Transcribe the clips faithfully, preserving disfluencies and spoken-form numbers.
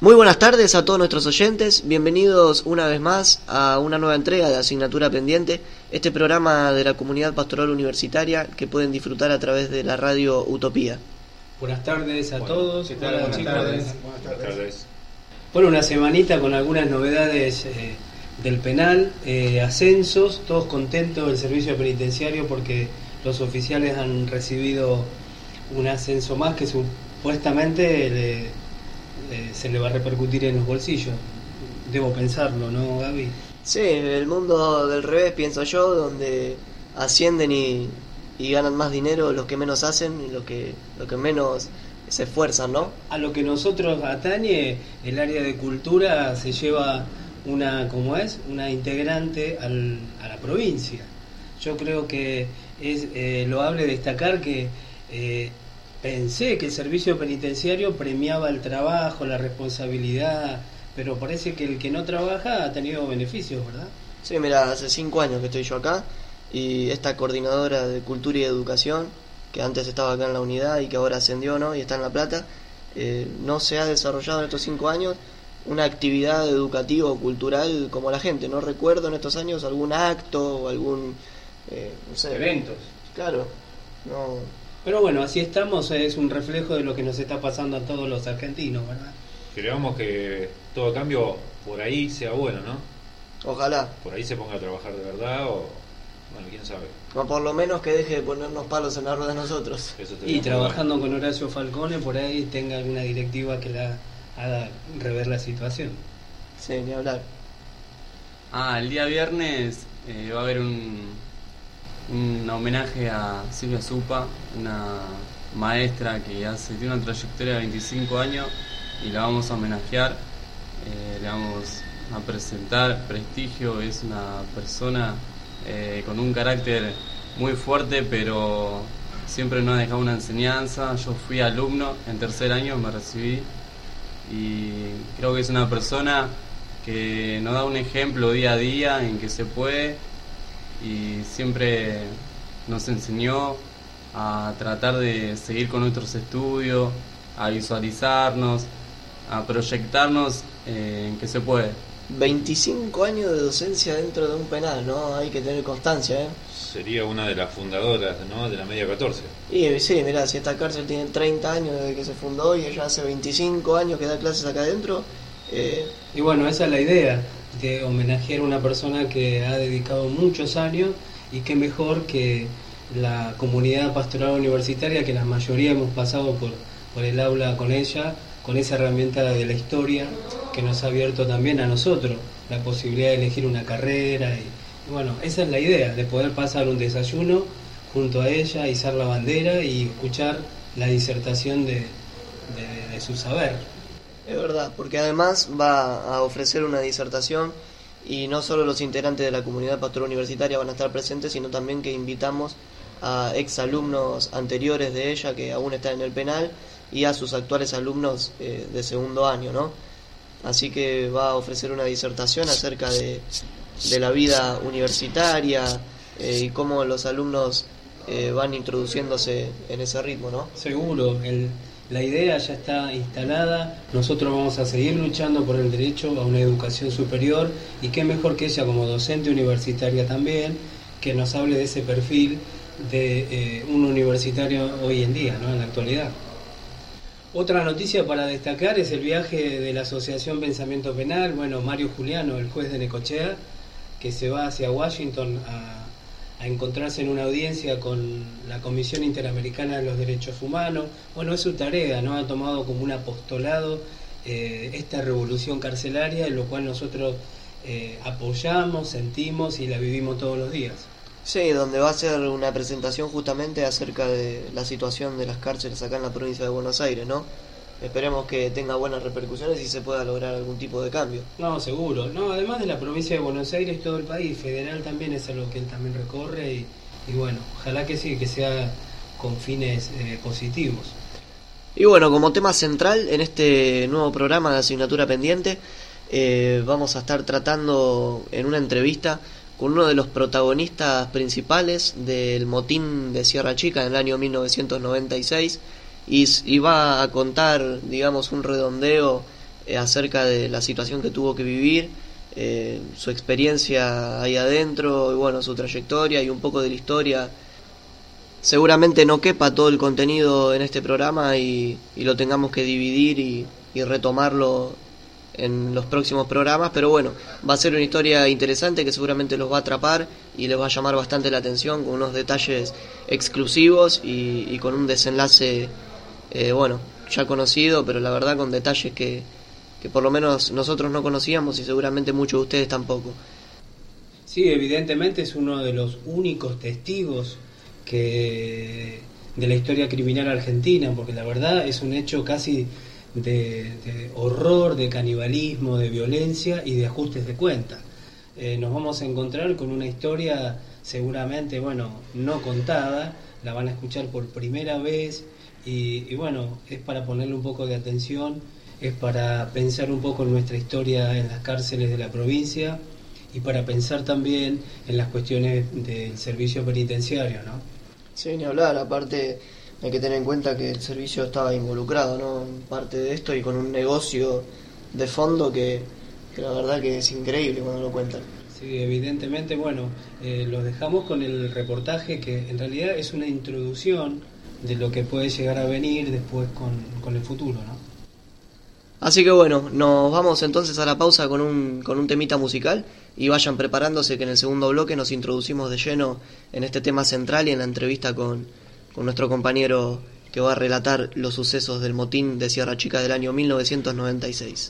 Muy buenas tardes a todos nuestros oyentes, bienvenidos una vez más a una nueva entrega de Asignatura Pendiente, este programa de la Comunidad Pastoral Universitaria que pueden disfrutar a través de la radio Utopía. Buenas tardes a bueno, todos. ¿qué tal? Hola, Buenas, chicos. tardes. Buenas Buenas tardes. Bueno, una semanita con algunas novedades eh, del penal, eh, ascensos, todos contentos del servicio penitenciario porque los oficiales han recibido un ascenso más que supuestamente le... Eh, se le va a repercutir en los bolsillos. Debo pensarlo, ¿no, Gaby? Sí, el mundo del revés, pienso yo, donde ascienden y, y ganan más dinero los que menos hacen y los que, los que menos se esfuerzan, ¿no? A lo que nosotros atañe, el área de cultura se lleva una, ¿cómo es? Una integrante al, a la provincia. Yo creo que es eh, loable destacar que eh, pensé que el servicio penitenciario premiaba el trabajo, la responsabilidad, pero parece que el que no trabaja ha tenido beneficios, ¿verdad? Sí, mira, hace cinco años que estoy yo acá y esta coordinadora de Cultura y Educación, que antes estaba acá en la unidad y que ahora ascendió, ¿no? Y está en La Plata, eh, no se ha desarrollado en estos cinco años una actividad educativa o cultural como la gente. No recuerdo en estos años algún acto o algún... Eh, no sé. Eventos. Claro, no... Pero bueno, así estamos, es un reflejo de lo que nos está pasando a todos los argentinos, ¿verdad? Creemos que todo cambio por ahí sea bueno, ¿no? Ojalá. Por ahí se ponga a trabajar de verdad o... Bueno, quién sabe. O por lo menos que deje de ponernos palos en la rueda de nosotros. Eso Y trabajando con Horacio Falcone, por ahí tenga alguna directiva que la haga rever la situación. Sí, ni hablar. Ah, el día viernes eh, va a haber un... un homenaje a Silvia Zupa, una maestra que hace tiene una trayectoria de veinticinco años y la vamos a homenajear, eh, le vamos a presentar prestigio. Es una persona eh, con un carácter muy fuerte, pero siempre nos ha dejado una enseñanza. Yo fui alumno, en tercer año me recibí y creo que es una persona que nos da un ejemplo día a día en que se puede, y siempre nos enseñó a tratar de seguir con nuestros estudios, a visualizarnos, a proyectarnos eh, en que se puede. veinticinco años de docencia dentro de un penal, ¿no? Hay que tener constancia, ¿eh? Sería una de las fundadoras, ¿no? De la media catorce. Y sí, mirá, si esta cárcel tiene treinta años desde que se fundó y ella hace veinticinco años que da clases acá adentro. Eh... Y bueno, esa es la idea, de homenajear a una persona que ha dedicado muchos años, y qué mejor que la comunidad pastoral universitaria, que la mayoría hemos pasado por, por el aula con ella, con esa herramienta de la historia que nos ha abierto también a nosotros la posibilidad de elegir una carrera. Y, y bueno, esa es la idea, de poder pasar un desayuno junto a ella, izar la bandera y escuchar la disertación de, de, de su saber. Es verdad, porque además va a ofrecer una disertación y no solo los integrantes de la comunidad pastoral universitaria van a estar presentes, sino también que invitamos a exalumnos anteriores de ella que aún están en el penal y a sus actuales alumnos eh, de segundo año, ¿no? Así que va a ofrecer una disertación acerca de, de la vida universitaria eh, y cómo los alumnos eh, van introduciéndose en ese ritmo, ¿no? Seguro, el... La idea ya está instalada, nosotros vamos a seguir luchando por el derecho a una educación superior, y qué mejor que ella como docente universitaria también, que nos hable de ese perfil de eh, un universitario hoy en día, ¿no? En la actualidad. Otra noticia para destacar es el viaje de la Asociación Pensamiento Penal, bueno, Mario Juliano, el juez de Necochea, que se va hacia Washington a... a encontrarse en una audiencia con la Comisión Interamericana de los Derechos Humanos. Bueno, es su tarea, ¿no? Ha tomado como un apostolado eh, esta revolución carcelaria, en lo cual nosotros eh, apoyamos, sentimos y la vivimos todos los días. Sí, donde va a ser una presentación justamente acerca de la situación de las cárceles acá en la provincia de Buenos Aires, ¿no? Esperemos que tenga buenas repercusiones y se pueda lograr algún tipo de cambio. No, seguro. No, además de la provincia de Buenos Aires, todo el país federal también es algo que él también recorre y, y bueno, ojalá que sí, que sea con fines eh, positivos. Y bueno, como tema central en este nuevo programa de Asignatura Pendiente, eh, vamos a estar tratando en una entrevista con uno de los protagonistas principales del motín de Sierra Chica en el año mil novecientos noventa y seis, y, y va a contar, digamos, un redondeo eh, acerca de la situación que tuvo que vivir, eh, su experiencia ahí adentro, y bueno, su trayectoria y un poco de la historia. Seguramente no quepa todo el contenido en este programa y, y lo tengamos que dividir y, y retomarlo en los próximos programas, pero bueno, va a ser una historia interesante que seguramente los va a atrapar y les va a llamar bastante la atención, con unos detalles exclusivos y, y con un desenlace, eh, bueno, ya conocido, pero la verdad con detalles que, que por lo menos nosotros no conocíamos y seguramente muchos de ustedes tampoco. Sí, evidentemente es uno de los únicos testigos que de la historia criminal argentina, porque la verdad es un hecho casi de, de horror, de canibalismo, de violencia y de ajustes de cuenta. Eh, nos vamos a encontrar con una historia seguramente, bueno, no contada, la van a escuchar por primera vez y, y bueno, es para ponerle un poco de atención, es para pensar un poco en nuestra historia en las cárceles de la provincia y para pensar también en las cuestiones del servicio penitenciario, ¿no? Sí, ni hablar, aparte hay que tener en cuenta que el servicio estaba involucrado, ¿no?, en parte de esto y con un negocio de fondo que, que la verdad que es increíble cuando lo cuentan. Sí, evidentemente, bueno, eh, los dejamos con el reportaje que en realidad es una introducción de lo que puede llegar a venir después con, con el futuro, ¿no? Así que bueno, nos vamos entonces a la pausa con un, con un temita musical y vayan preparándose que en el segundo bloque nos introducimos de lleno en este tema central y en la entrevista con, con nuestro compañero que va a relatar los sucesos del motín de Sierra Chica del año mil novecientos noventa y seis.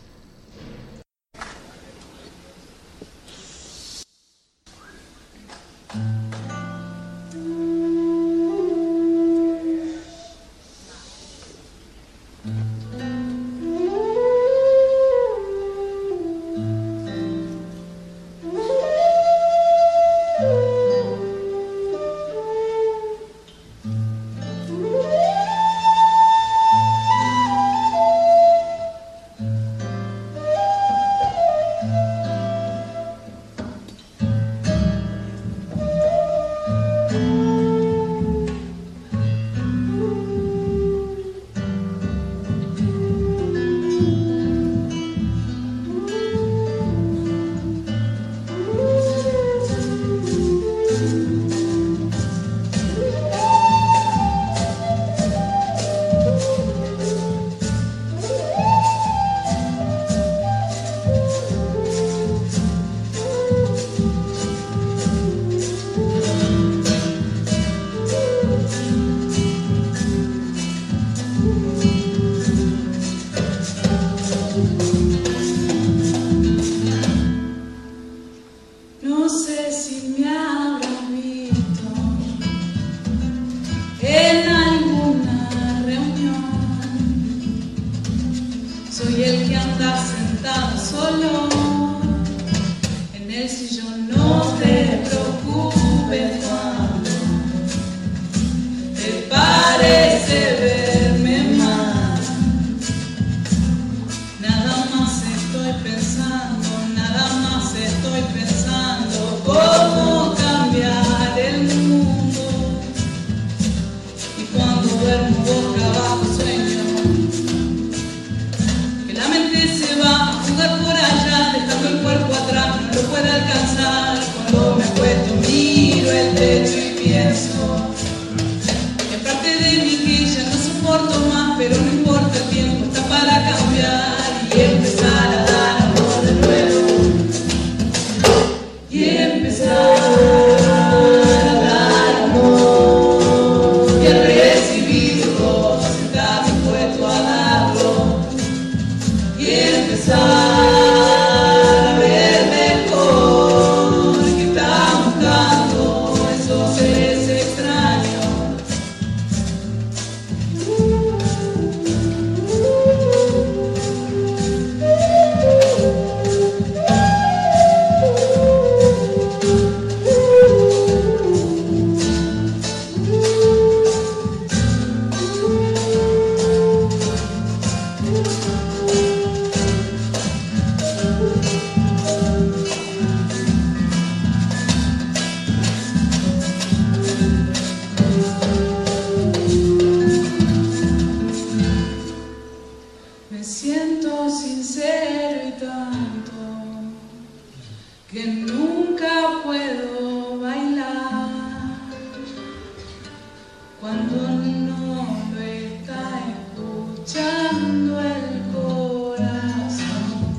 cuando no lo está escuchando el corazón.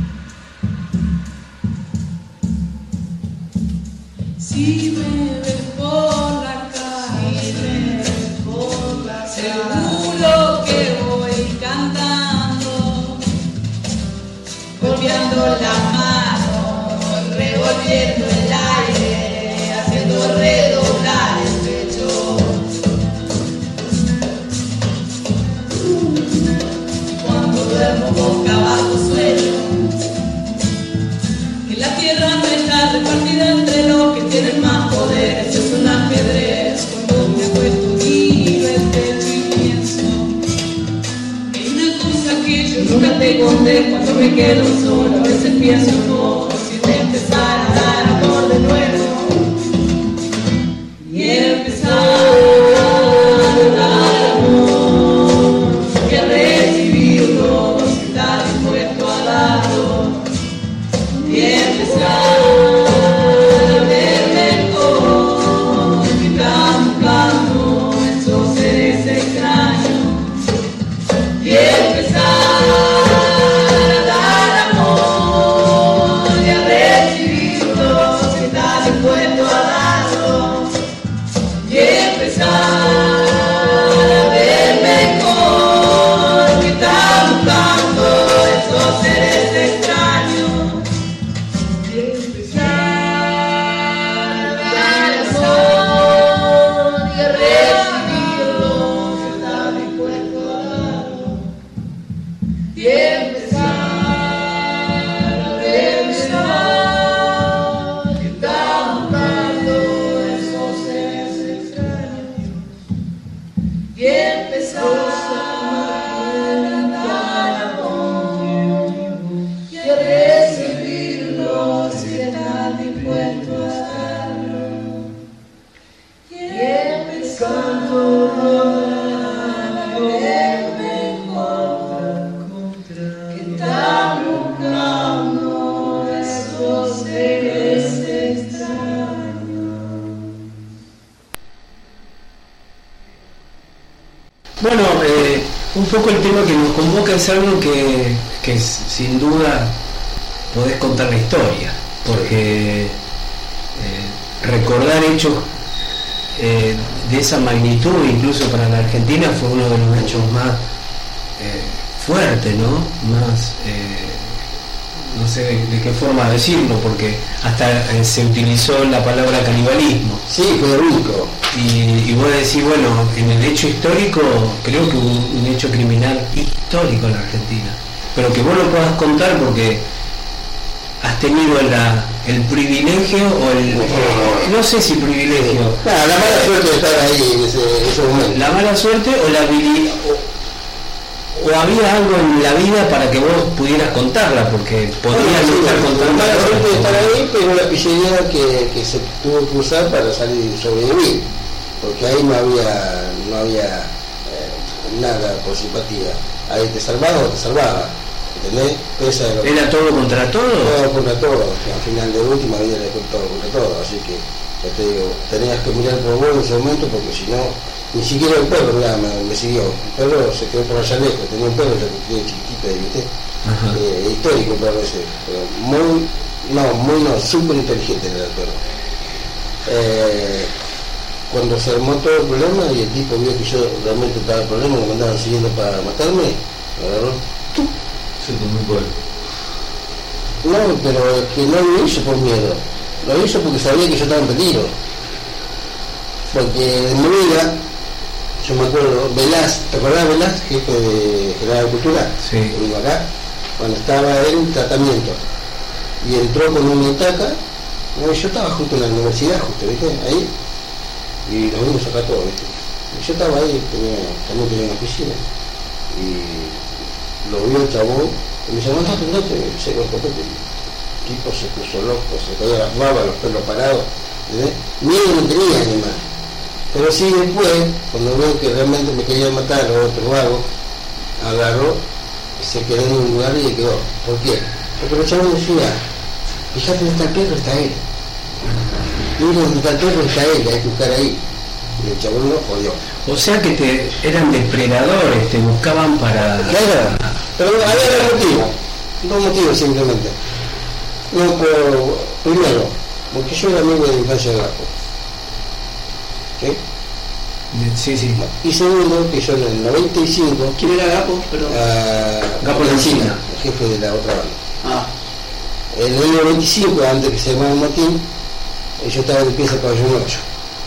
Si me ves por la calle, seguro que voy cantando, golpeando las manos, revolviendo el aire, haciendo redoblar el pecho. Cuando duermo boca abajo suelo, que la tierra no está repartida entre los que tienen más poder. Esto es un ajedrez. Cuando me acuesto miro el techo y pienso, hay una cosa que yo nunca te conté. Cuando me quedo solo a veces pienso un poco si de empezar a dar amor de nuevo y empezar a dar amor y a recibirlo si está dispuesto a darlo y empezar a ver mejor que están buscando esos seres extraños y empezar a dar amor y a recibirlo si está dispuesto a darlo y empezar a ver mejor que están buscando esos seres extraños y empezar a dar amor y a recibirlo si está dispuesto a darlo y empezar a ver mejor que están buscando esos seres extraños y empezar a dar amor y a recibirlo si está dispuesto a darlo y empezar a ver mejor que están buscando esos seres extraños. Bueno, eh, un poco el tema que nos convoca es algo que, que s- sin duda podés contar la historia, porque eh, recordar hechos eh, de esa magnitud, incluso para la Argentina, fue uno de los hechos más eh, fuertes, ¿no? Más, eh, no sé de, de qué forma decirlo, porque hasta eh, se utilizó la palabra canibalismo. Sí, Federico. Y, y vos decís, bueno, en el hecho histórico, creo que hubo un, un hecho criminal histórico en la Argentina, pero que vos lo puedas contar porque has tenido la, el privilegio o el, no sé si privilegio, No, la mala suerte de estar ahí en ese, en ese momento. la mala suerte o la habilidad, o, o había algo en la vida para que vos pudieras contarla, porque podías Bueno, sí, estar la contando mala cosas suerte de estar como- ahí, pero la pillería que, que se tuvo que usar para salir y sobrevivir, porque ahí no había, no había eh, nada por simpatía. Ahí te salvaba o te salvaba, ¿entendés? Esa es lo que- ¿Era todo contra todo? todo contra todo, al final de última vida le fue todo contra todo, así que ya te digo, tenías que mirar por vos en ese momento porque si no, ni siquiera el perro mirá, me, me siguió, el perro se quedó por allá lejos, tenía un perro ya que tenía chiquitito ahí, ¿viste? Ajá. Eh, histórico el perro ese, pero muy, no, muy no, súper inteligente era el perro. Eh, cuando se armó todo el problema y el tipo vio que yo realmente estaba el problema, que me andaban siguiendo para matarme, me agarró. Se tomó por No, pero es que no lo hizo por miedo, lo hizo porque sabía que yo estaba en peligro. Porque en mi vida, yo me acuerdo, Velaz, ¿te acordás de Velaz, jefe de General de Cultura? Sí. Que vino acá, cuando estaba en tratamiento y entró con una estaca, no, yo estaba justo en la universidad, justo, ¿viste? Ahí, y nos vimos acá todos, ¿viste? Y yo estaba ahí, tenía, también tenía una piscina, y lo vio el chabón, y me dice, andate, andate, y se cortó, el tipo se puso loco, se caía las babas, los pelos parados, ¿entendés? Miedo no tenía ni más. Pero sí después, cuando veo que realmente me quería matar o otro vago, agarró, se quedó en un lugar y le quedó. ¿Por qué? Porque los chavos decían, fíjate dónde está el perro, está él. Mira dónde está el perro, está él, hay que buscar ahí. Y el chabón no jodió. O sea que te eran depredadores, te buscaban para... Claro, pero había dos motivos, dos motivos simplemente. No, por, primero, porque yo era amigo de la infancia de Gapo. ¿Sí? Sí, sí. Y segundo, que yo en el noventa y cinco... ¿Quién era Gapo? Perdón. Uh, Gapo Lencina, el jefe de la otra banda. Ah. En el año noventa y cinco, antes que se armara el motín, yo estaba en pieza Pabellón ocho.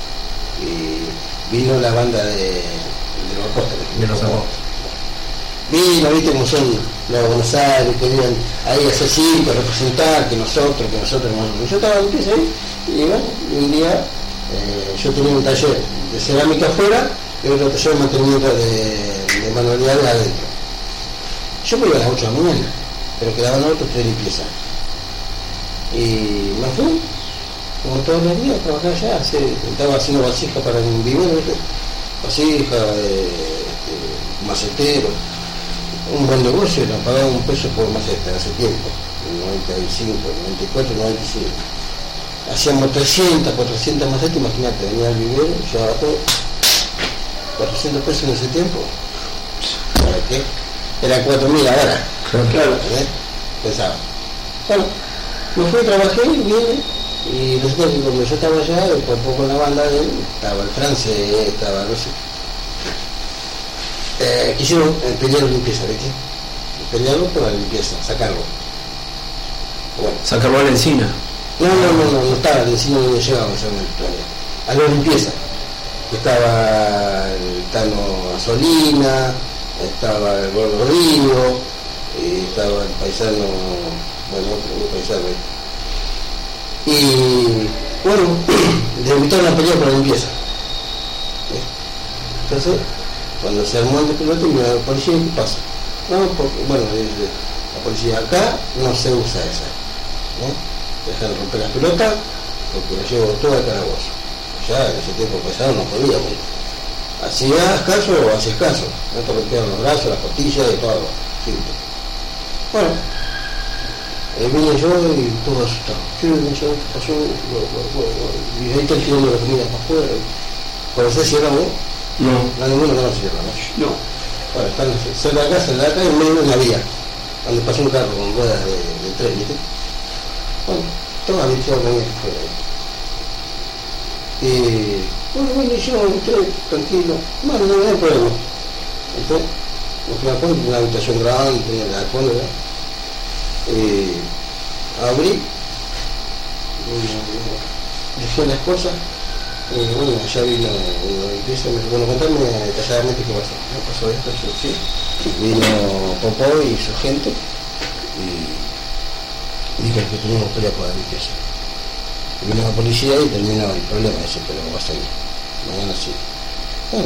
Y vino la banda de, de los apóstoles. De los apóstoles. Vino, viste cómo son los Buenos Aires, querían ahí hacer circo, representar, que nosotros, que nosotros, nosotros. Yo estaba en pieza ahí, y bueno, y un día eh, yo tenía un taller de cerámica afuera y otro taller de mantenimiento de, de manualidades adentro. Yo me iba a las ocho de la mañana, pero quedaban otros tres limpieza. Y me fui, como todos los días, a trabajar allá. Hace, estaba haciendo vasija para un vivero, ¿viste? Vasija, eh, este, macetero. Un buen negocio, nos pagaban un peso por maceta hace tiempo, en noventa y cinco, noventa y cuatro, noventa y cinco. Hacíamos trescientas, cuatrocientas macetas, imagínate, venía al vivero, llevaba todo. cuatrocientos pesos en ese tiempo. ¿Para qué? Eran cuatro mil ahora. Claro. ¿Eh? Pensaba. Bueno, me fui, trabajé, vine, y resulta que cuando yo estaba allá, después poco en la banda de él, estaba el francés, estaba no sé. Eh, quisieron eh, pelear limpieza, ¿viste? Pelearlo por la limpieza, sacarlo. Bueno. Sacarlo a la encina. No, no, no, no, no estaba, de encima no me llegaba ese momento todavía. A la limpieza. Estaba el Tano Asolina, estaba el Gordo Río, y estaba el paisano, bueno, otro paisano ahí. Y bueno, le invitaron a pelear por la limpieza. ¿Sí? Entonces, cuando se armó el piloto, y la policía, ¿qué pasa? No, porque, bueno, la policía acá no se usa esa. ¿No? Dejan de romper las pelotas porque las llevo toda al calabozo. Ya en ese tiempo pesado no podíamos. Hacías caso o hacías caso. No te rompieron los brazos, las costillas y todo. Simple. Bueno, eh, vine yo y todo asustado. ¿Qué pasó? pasó? Y ahí están tirando la comida para afuera. ¿Conocés Sierra vos? No. No, ninguno conoce Sierra, ¿no? No. Bueno, están cerca de la casa, en la calle, en medio de una vía, donde pasa un carro con ruedas de, de tren, ¿viste? Bueno, todos habían tirado comida para afuera. Y bueno, bueno, yo entré tranquilo, bueno, no había problema. Entré, me fui a cuenta, tenía una habitación grande, tenía la cuenta, ¿verdad? Y abrí, y dejé las cosas, y bueno, allá vino una limpieza y me dijo, bueno, contame detalladamente qué pasó. ¿No pasó esto? Yo sí. Vino Popó y su gente, y dijo que teníamos pelea por la limpieza. Vino la policía y terminó el problema ese, pero va a seguir. Mañana sí. Bueno,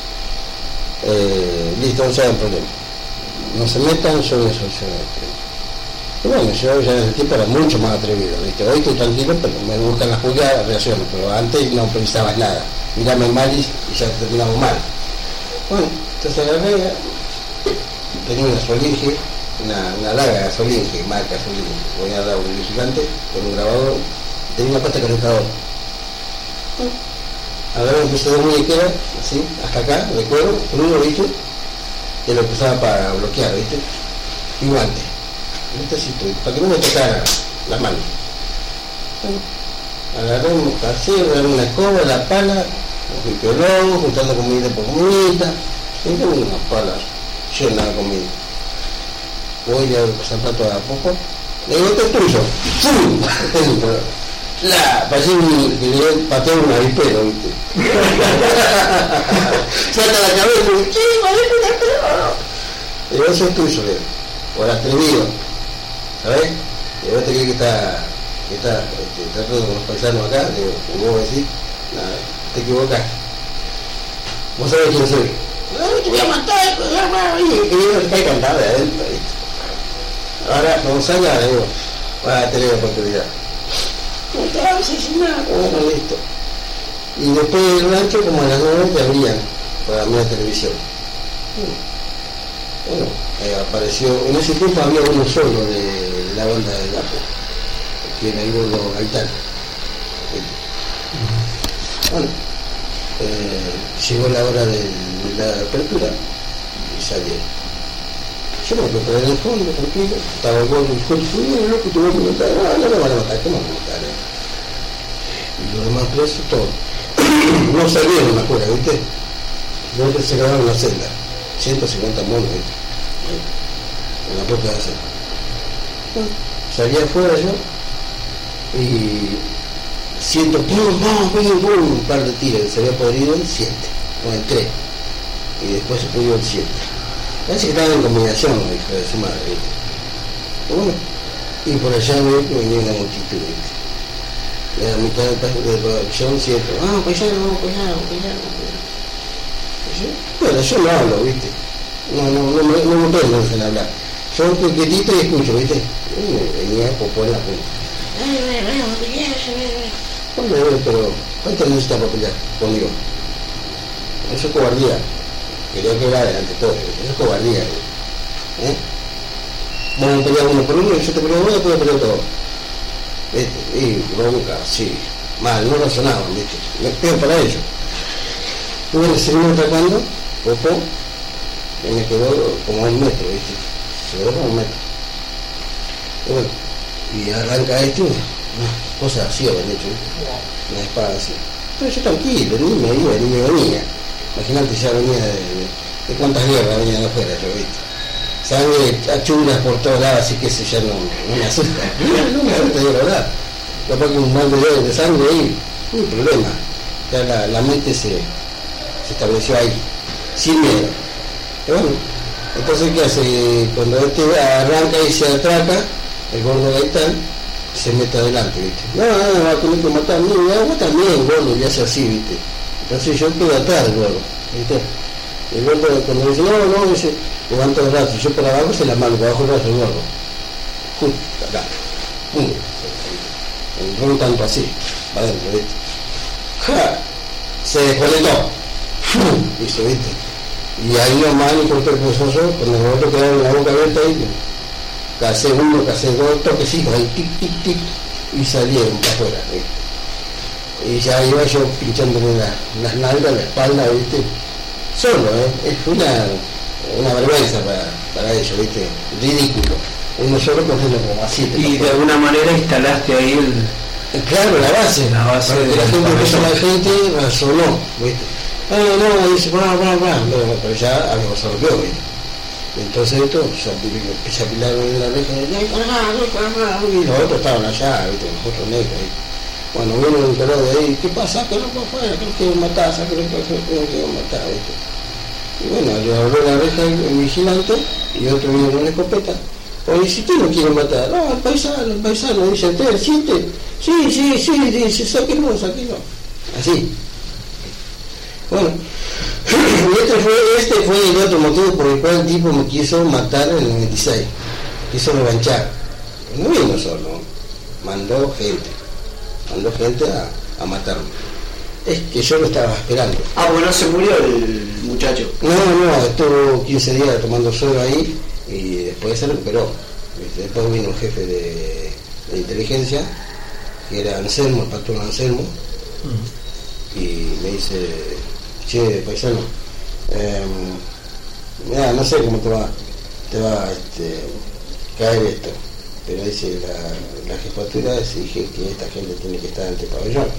eh, listo, no se hagan problema. No se metan, yo voy a solucionar el problema. Y bueno, yo ya en ese tiempo era mucho más atrevido, ¿viste? Hoy estoy tranquilo, pero me buscan las jugadas, reacciones, pero antes no pensabas nada. Mirame mal y ya terminamos mal. Bueno, entonces agarré, tenía una Solinge, una, una larga Solinge, marca Solinge. Voy a dar un gigante con un grabador. Tenía una pasta calentadora. Bueno, agarré un piso de muñequera, así, hasta acá, de cuero, con uno, ¿viste? Y lo empezaba para bloquear, ¿viste? Y guante. Necesito, para que no me tocara las manos. Bueno, agarré un casero, agarré una escoba, la pala, un piolón, juntando comida por comida, y tengo unas palas llenas de comida. Voy a zapato a poco, le digo, este es tuyo. ¡Zum! La, pasé un, que le pateé un avispero, ¿viste? Saca la cabeza y dice, ¿qué? Le digo, eso es tuyo, le digo, por atrevido, ¿sabes? Y vos te crees que está, que está este, tratando con los paisanos acá, le digo, como vos decís, nada, te equivocás. Vos sabés quién soy. No, te voy a matar, y yo te cae cantado de adentro, ¿viste? Ahora, como salga, le digo, vas a tener oportunidad. No te vas a asesinar. Bueno, listo. Y después del rancho, como a las nueve, te abrían para la televisión. Bueno, eh, apareció, en ese tiempo había uno solo de, de la banda de Gapo, que era el Gordo Gaitán. Bueno, eh, llegó la hora de, de la apertura y salieron. Yo me preparé en el fondo, tranquilo, estaba el gordo y dijo, fui loco, te voy a matar, no, no me van a matar, ¿cómo me van a matar? Eh? Y los demás presos, todos. No salieron afuera, ¿viste? No se quedaron en la celda, ciento cincuenta monos, ¿viste? En la puerta de la celda. Bueno, salí afuera yo y siento, pum, pum, pum, pum, un par de tiros, se había podrido el siete, o el tres, y después se pudrió el siete. Parece que estaban en combinación, hijo de su madre, ¿viste? Y bueno, y por allá ¿viste? Venía una multitud, ¿viste? La mitad de producción siento, ah, paisano, paisano, paisano, paisano. Bueno, yo no hablo, ¿viste? No, no, no, no, no me prendo en hablar. Yo estoy quietito y escucho, ¿viste? Y venía popó en la punta. Bueno, pero ¿cuánto necesita para pelear conmigo? Eso es cobardía. Quería quebrar ante todo, eso es cobardía. ¿Eh? Vamos a pelear uno por uno y yo te peleo uno y después te peleo todo. ¿Viste? Y bronca, sí. Mal, no razonaban, ¿viste? Me pego para ellos. Y bueno, seguimos atacando, popó, y me quedó como un metro, ¿viste? Se quedó como un metro. Y bueno, y arranca este una, una cosa así habían hecho, ¿viste? Una espada así. Pero yo tranquilo, ni me iba, ni me venía. Imagínate, ya venía de, de, de cuántas guerras venían afuera, yo, ¿viste? Sangre, achuras por todos lados, así que eso ya no, no me asusta. No, no me asusta de verdad. Capaz que un mal de, de sangre ahí, no hay problema. Ya la, la mente se, se estableció ahí, sin miedo. Y bueno, entonces ¿qué hace? Cuando este arranca y se atraca, el gordo Gaitán se mete adelante, ¿viste? No, no, no, va a tener que matar a mí, vos también, gordo, y hace así, ¿viste? Entonces yo quedo atrás del gordo, ¿viste? El gordo cuando dice, no, no, dice, levanto el brazo, yo por abajo se la mano, por abajo el brazo del gordo. Justo, acá, pum, entró un tanto así, para adentro, ¿viste? ¡Ja! Se desconectó, ¡fum! Hizo, ¿viste? Y ahí nomás le cortó el pesoso, cuando el gordo quedaba en la boca abierta ahí, casé uno, casé dos, toquecitos ahí, tic, tic, tic, y salieron para afuera, ¿viste? Y ya iba yo pinchándole la, las nalgas, la espalda, ¿viste? Solo, ¿eh? Fue una, una vergüenza para, para ellos, ¿viste? Ridículo. Uno solo cogiendo como así. Y de alguna manera instalaste ahí el... Claro, la base. La base para de que la gente, razón. la gente razonó, ¿viste? Ah, no, dice, va, va, va. No, pero ya algo se rompió, ¿viste? Entonces esto, yo empecé a pilar en la reja, y los otros estaban allá, ¿viste? Los otros negros, ¿viste? Bueno, viene un pelado de ahí, ¿qué pasa? Sácalo para afuera, creo que matar, sácalo para afuera, creo que matar, ¿viste? Y bueno, le abrió la reja el vigilante y otro viene con una escopeta. Oye, si usted no quiere matar, no, el paisano, el paisano, dice, ¿usted siente? Sí, sí, sí, dice, sáquenlo, sáquenlo. Así. Bueno, y este fue, este fue el otro motivo por el cual el tipo me quiso matar en el noventa y seis. Quiso revanchar. No vino solo, mandó gente. Mandó gente a, a matarme. Es que yo lo estaba esperando. Ah, bueno, se murió el muchacho. No, no, estuvo quince días tomando suero ahí y después se recuperó. Después vino el jefe de, de inteligencia, que era Anselmo, el patrón Anselmo, uh-huh. Y me dice, che, paisano, eh, mira, no sé cómo te va, te va este, caer esto. Pero dice la, la jefatura, dije que esta gente tiene que estar ante el pabellón.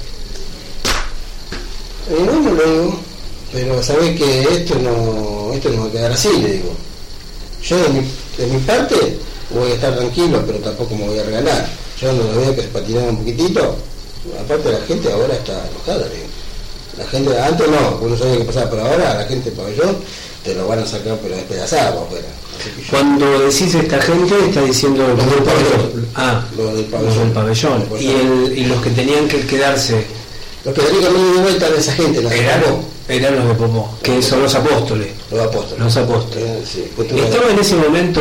Y bueno, le digo, pero sabés que esto no, esto no va a quedar así, le digo. Yo de mi, de mi parte voy a estar tranquilo, pero tampoco me voy a regalar. Yo no lo veo que se patinaba un poquitito. Aparte la gente ahora está enojada, le digo. La gente, antes no, uno sabía qué pasaba, pero ahora la gente del pabellón te lo van a sacar pero despedazado para afuera. Cuando decís esta gente, está diciendo los del pabellón. Ah, los del pabellón. Los del pabellón. Los y, el, y los que tenían que quedarse. Los que tenían que venir de vuelta de esa gente, los eran, eran los de Popó, que los son los apóstoles. Los apóstoles. Los apóstoles. Eh, sí, pues ¿estaba en ese momento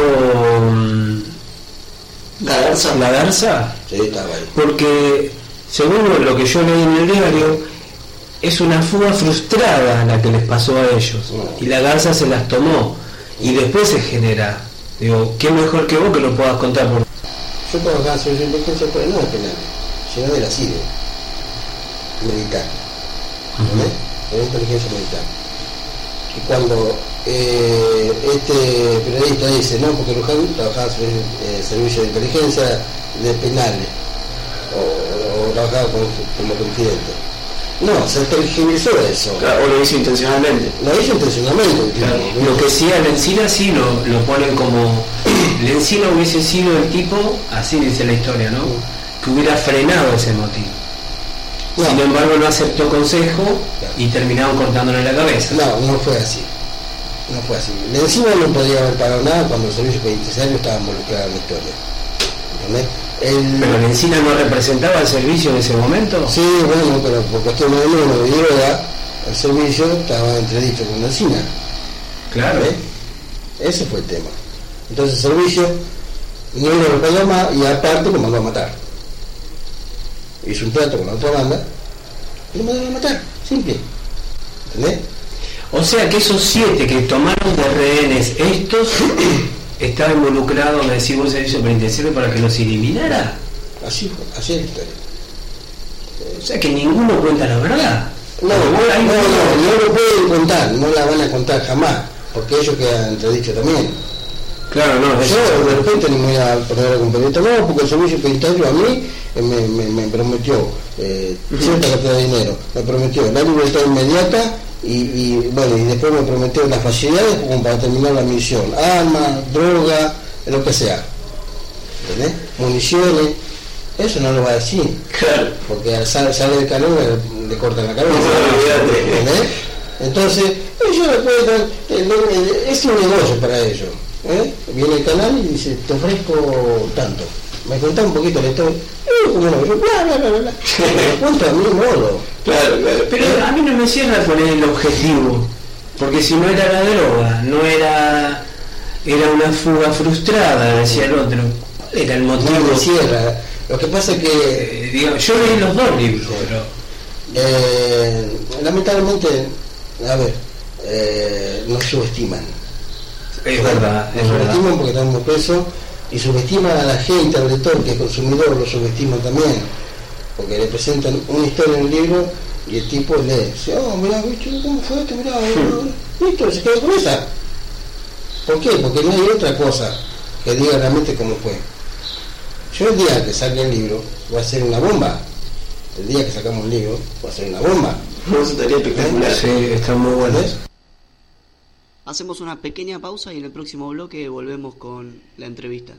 la Garza? ¿La Garza? Sí, estaba ahí. Porque, según lo que yo leí en el diario, es una fuga frustrada la que les pasó a ellos. No. Y la Garza se las tomó. Y después se genera. Digo, ¿qué mejor que vos que lo puedas contar? Por... Yo puedo acá soy inteligencia, pero no de penal, sino de la C I D E militar. Uh-huh. tenía inteligencia militar. Y cuando eh, este periodista dice, no, porque Luján trabajaba en eh, servicio de inteligencia de penales, o, o trabajaba como, como confidente. No, se tergiversó eso. Claro, o lo hizo intencionalmente. Lo hizo intencionalmente. Claro. Tipo, Lo que sí a Lencina sí lo, lo ponen como... Lencina hubiese sido el tipo, así dice la historia, ¿no? Que hubiera frenado ese motín. No. Sin embargo, no aceptó consejo y terminaron cortándole la cabeza. No, no fue así. No fue así. Lencina no podía haber parado nada cuando el servicio penitenciario estaba involucrado en la historia. ¿Entendés? El... ¿Pero Lencina no representaba el servicio en ese momento? Sí, bueno, pero por cuestión de número de droga, el servicio estaba entredicho con Lencina. Claro. ¿Eh? Ese fue el tema. Entonces el servicio no lo recordó más y aparte lo mandó a matar. Hizo un trato con la otra banda y lo mandaron a matar, simple. ¿Entendés? O sea que esos siete que tomaron de rehenes, estos estaban involucrados, me decís vos, servicio penitenciario para que los eliminara. Así fue, así es la historia. O sea que ninguno cuenta la verdad. No, no, no, no, no lo pueden contar, no la van a contar jamás, porque ellos quedan entredichos también. Claro, no, eso Yo de repente no me voy a poner a compañero, no, porque el servicio penitenciario a mí eh, me, me, me prometió eh, cierta cantidad de dinero, me prometió la libertad inmediata y, y bueno, y después me prometió las facilidades como para terminar la misión, armas, droga, lo que sea, ¿entendés? Municiones, eso no lo va a decir, Claro. porque al sal, sale del canal le, le cortan la cabeza, ¿entendés? Entonces, ellos le pueden, es un negocio para ellos. ¿Eh? Viene el canal y dice, te ofrezco tanto. Me contás un poquito la historia. Eh, como no, yo, bla, bla, bla, bla. Me cuento a mi modo. Claro, claro. Pero a mí no me cierra con el objetivo, porque si no era la droga, no era era una fuga frustrada, decía el otro. ¿Cuál era el motivo? No me cierra. Lo que pasa es que Eh, digo, yo leí los dos libros, pero eh, lamentablemente, a ver, eh, nos subestiman. es verdad, es Nos verdad. subestiman porque estamos presos y subestiman a la gente, al lector, que es consumidor, lo subestiman también. Porque le presentan una historia en el libro y el tipo lee, dice, oh, mirá, ¿viste cómo fue esto? Mirá, listo, se quedó con esa. ¿Por qué? Porque no hay otra cosa que diga realmente cómo fue. Yo el día que saque el libro va a ser una bomba. El día que sacamos el libro va a ser una bomba. Eso estaría espectacular. Sí, están muy buenos. ¿Entendés? Hacemos una pequeña pausa y en el próximo bloque volvemos con la entrevista.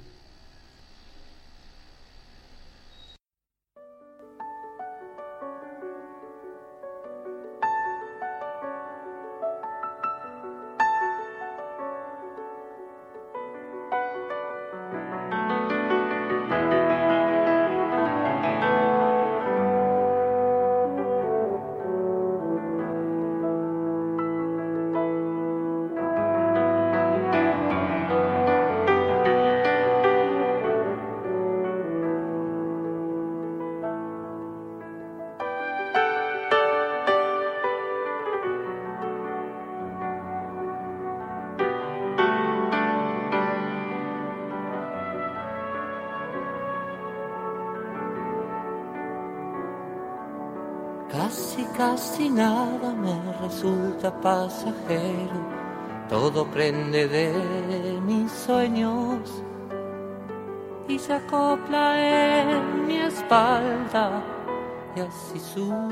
Casi, casi nada me resulta pasajero, todo prende de mis sueños y se acopla en mi espalda y así subo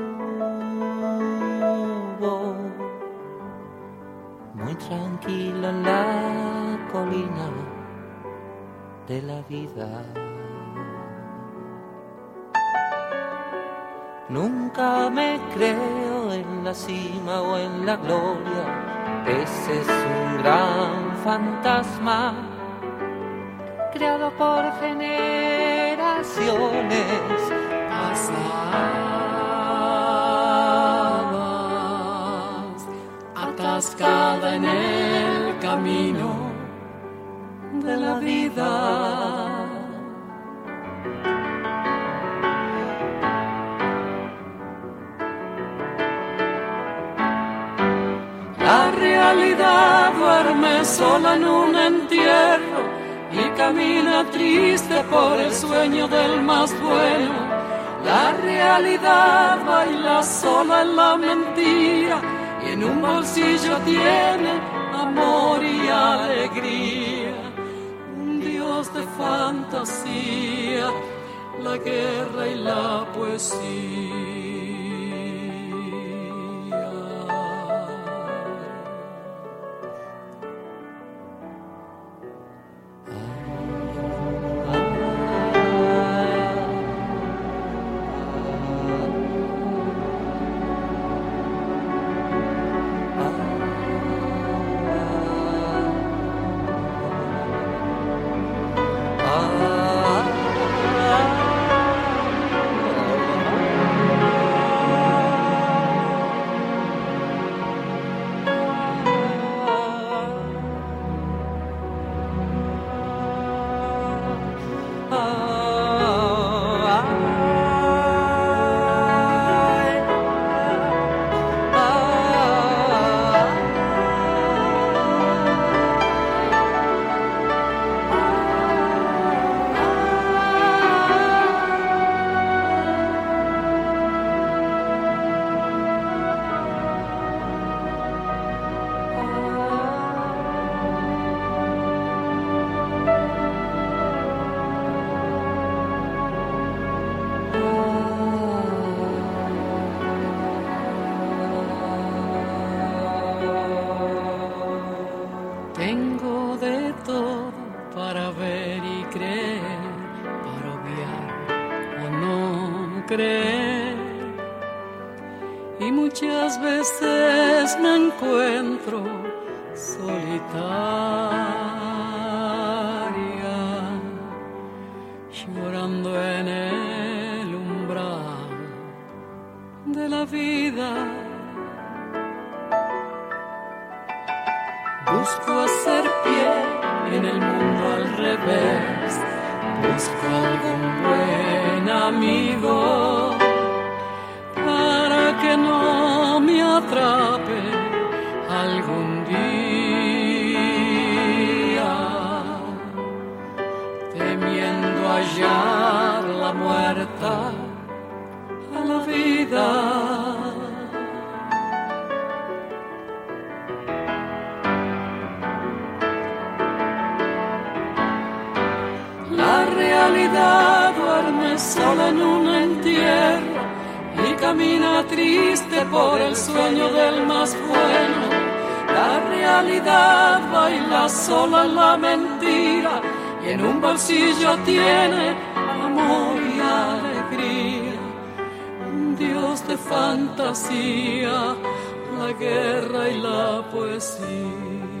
muy tranquilo en la colina de la vida. Nunca me creo en la cima o en la gloria, ese es un gran fantasma creado por generaciones pasadas, atascada en el camino de la vida. La realidad duerme sola en un entierro y camina triste por el sueño del más bueno. La realidad baila sola en la mentira y en un bolsillo tiene amor y alegría. Un Dios de fantasía, la guerra y la poesía. Y muchas veces me encuentro solitaria, llorando en el umbral de la vida. Busco hacer pie en el mundo al revés, busco algún buen amigo para que no me atrape algún día, temiendo hallar la muerta a la vida. La realidad duerme sola en un entierro y camina triste por el sueño del más bueno. La realidad baila sola en la mentira y en un bolsillo tiene amor y alegría. Un Dios de fantasía, la guerra y la poesía.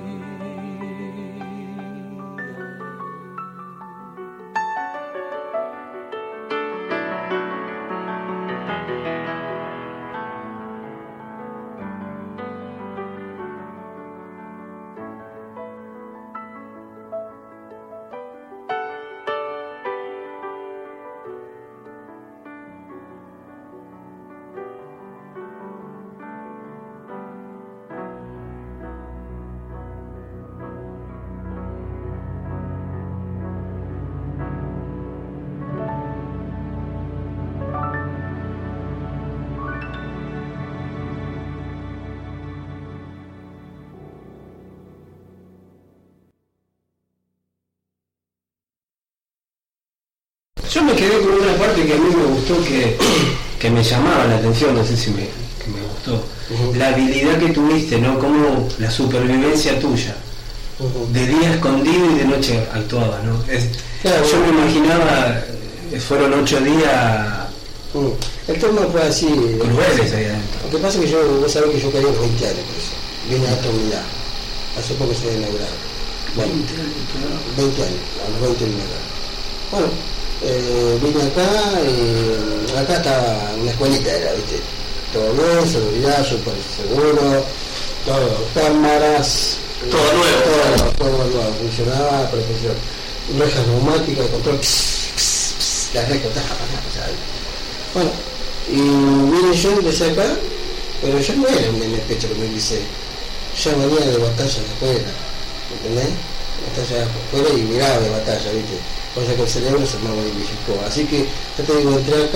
Yo me quedé con una parte que a mí me gustó, que, que me llamaba la atención, no sé si me, que me gustó. Uh-huh. La habilidad que tuviste, ¿no? Como la supervivencia tuya. Uh-huh. De día escondido y de noche actuaba, ¿no? Es, claro, yo bueno. me imaginaba, fueron ocho días... Uh, el tema fue así... Crueles ahí adentro. Lo que pasa es que yo, vos sabés que yo caí a los veinte años, por eso. Vine a esta unidad. Hace poco se había inaugurado. Bueno, veinte años, a los veinte inauguraron. Bueno... Eh, vine acá y acá estaba una escuelita, era, ¿viste? Todo bien, seguridad, súper seguro, todo, cámaras, todo nuevo, todo, todo nuevo, funcionaba, profesión, rejas neumáticas, control, pss, pss, pss, las rejas, taja, taja, taja. Bueno, y vine yo, empecé acá, pero yo no era un nene pecho como dice, ya venía de batalla de afuera, ¿entendés? Batalla de afuera y miraba de batalla, ¿viste? Cosa que el cerebro se me modificó. Así que, ya te digo, entré acá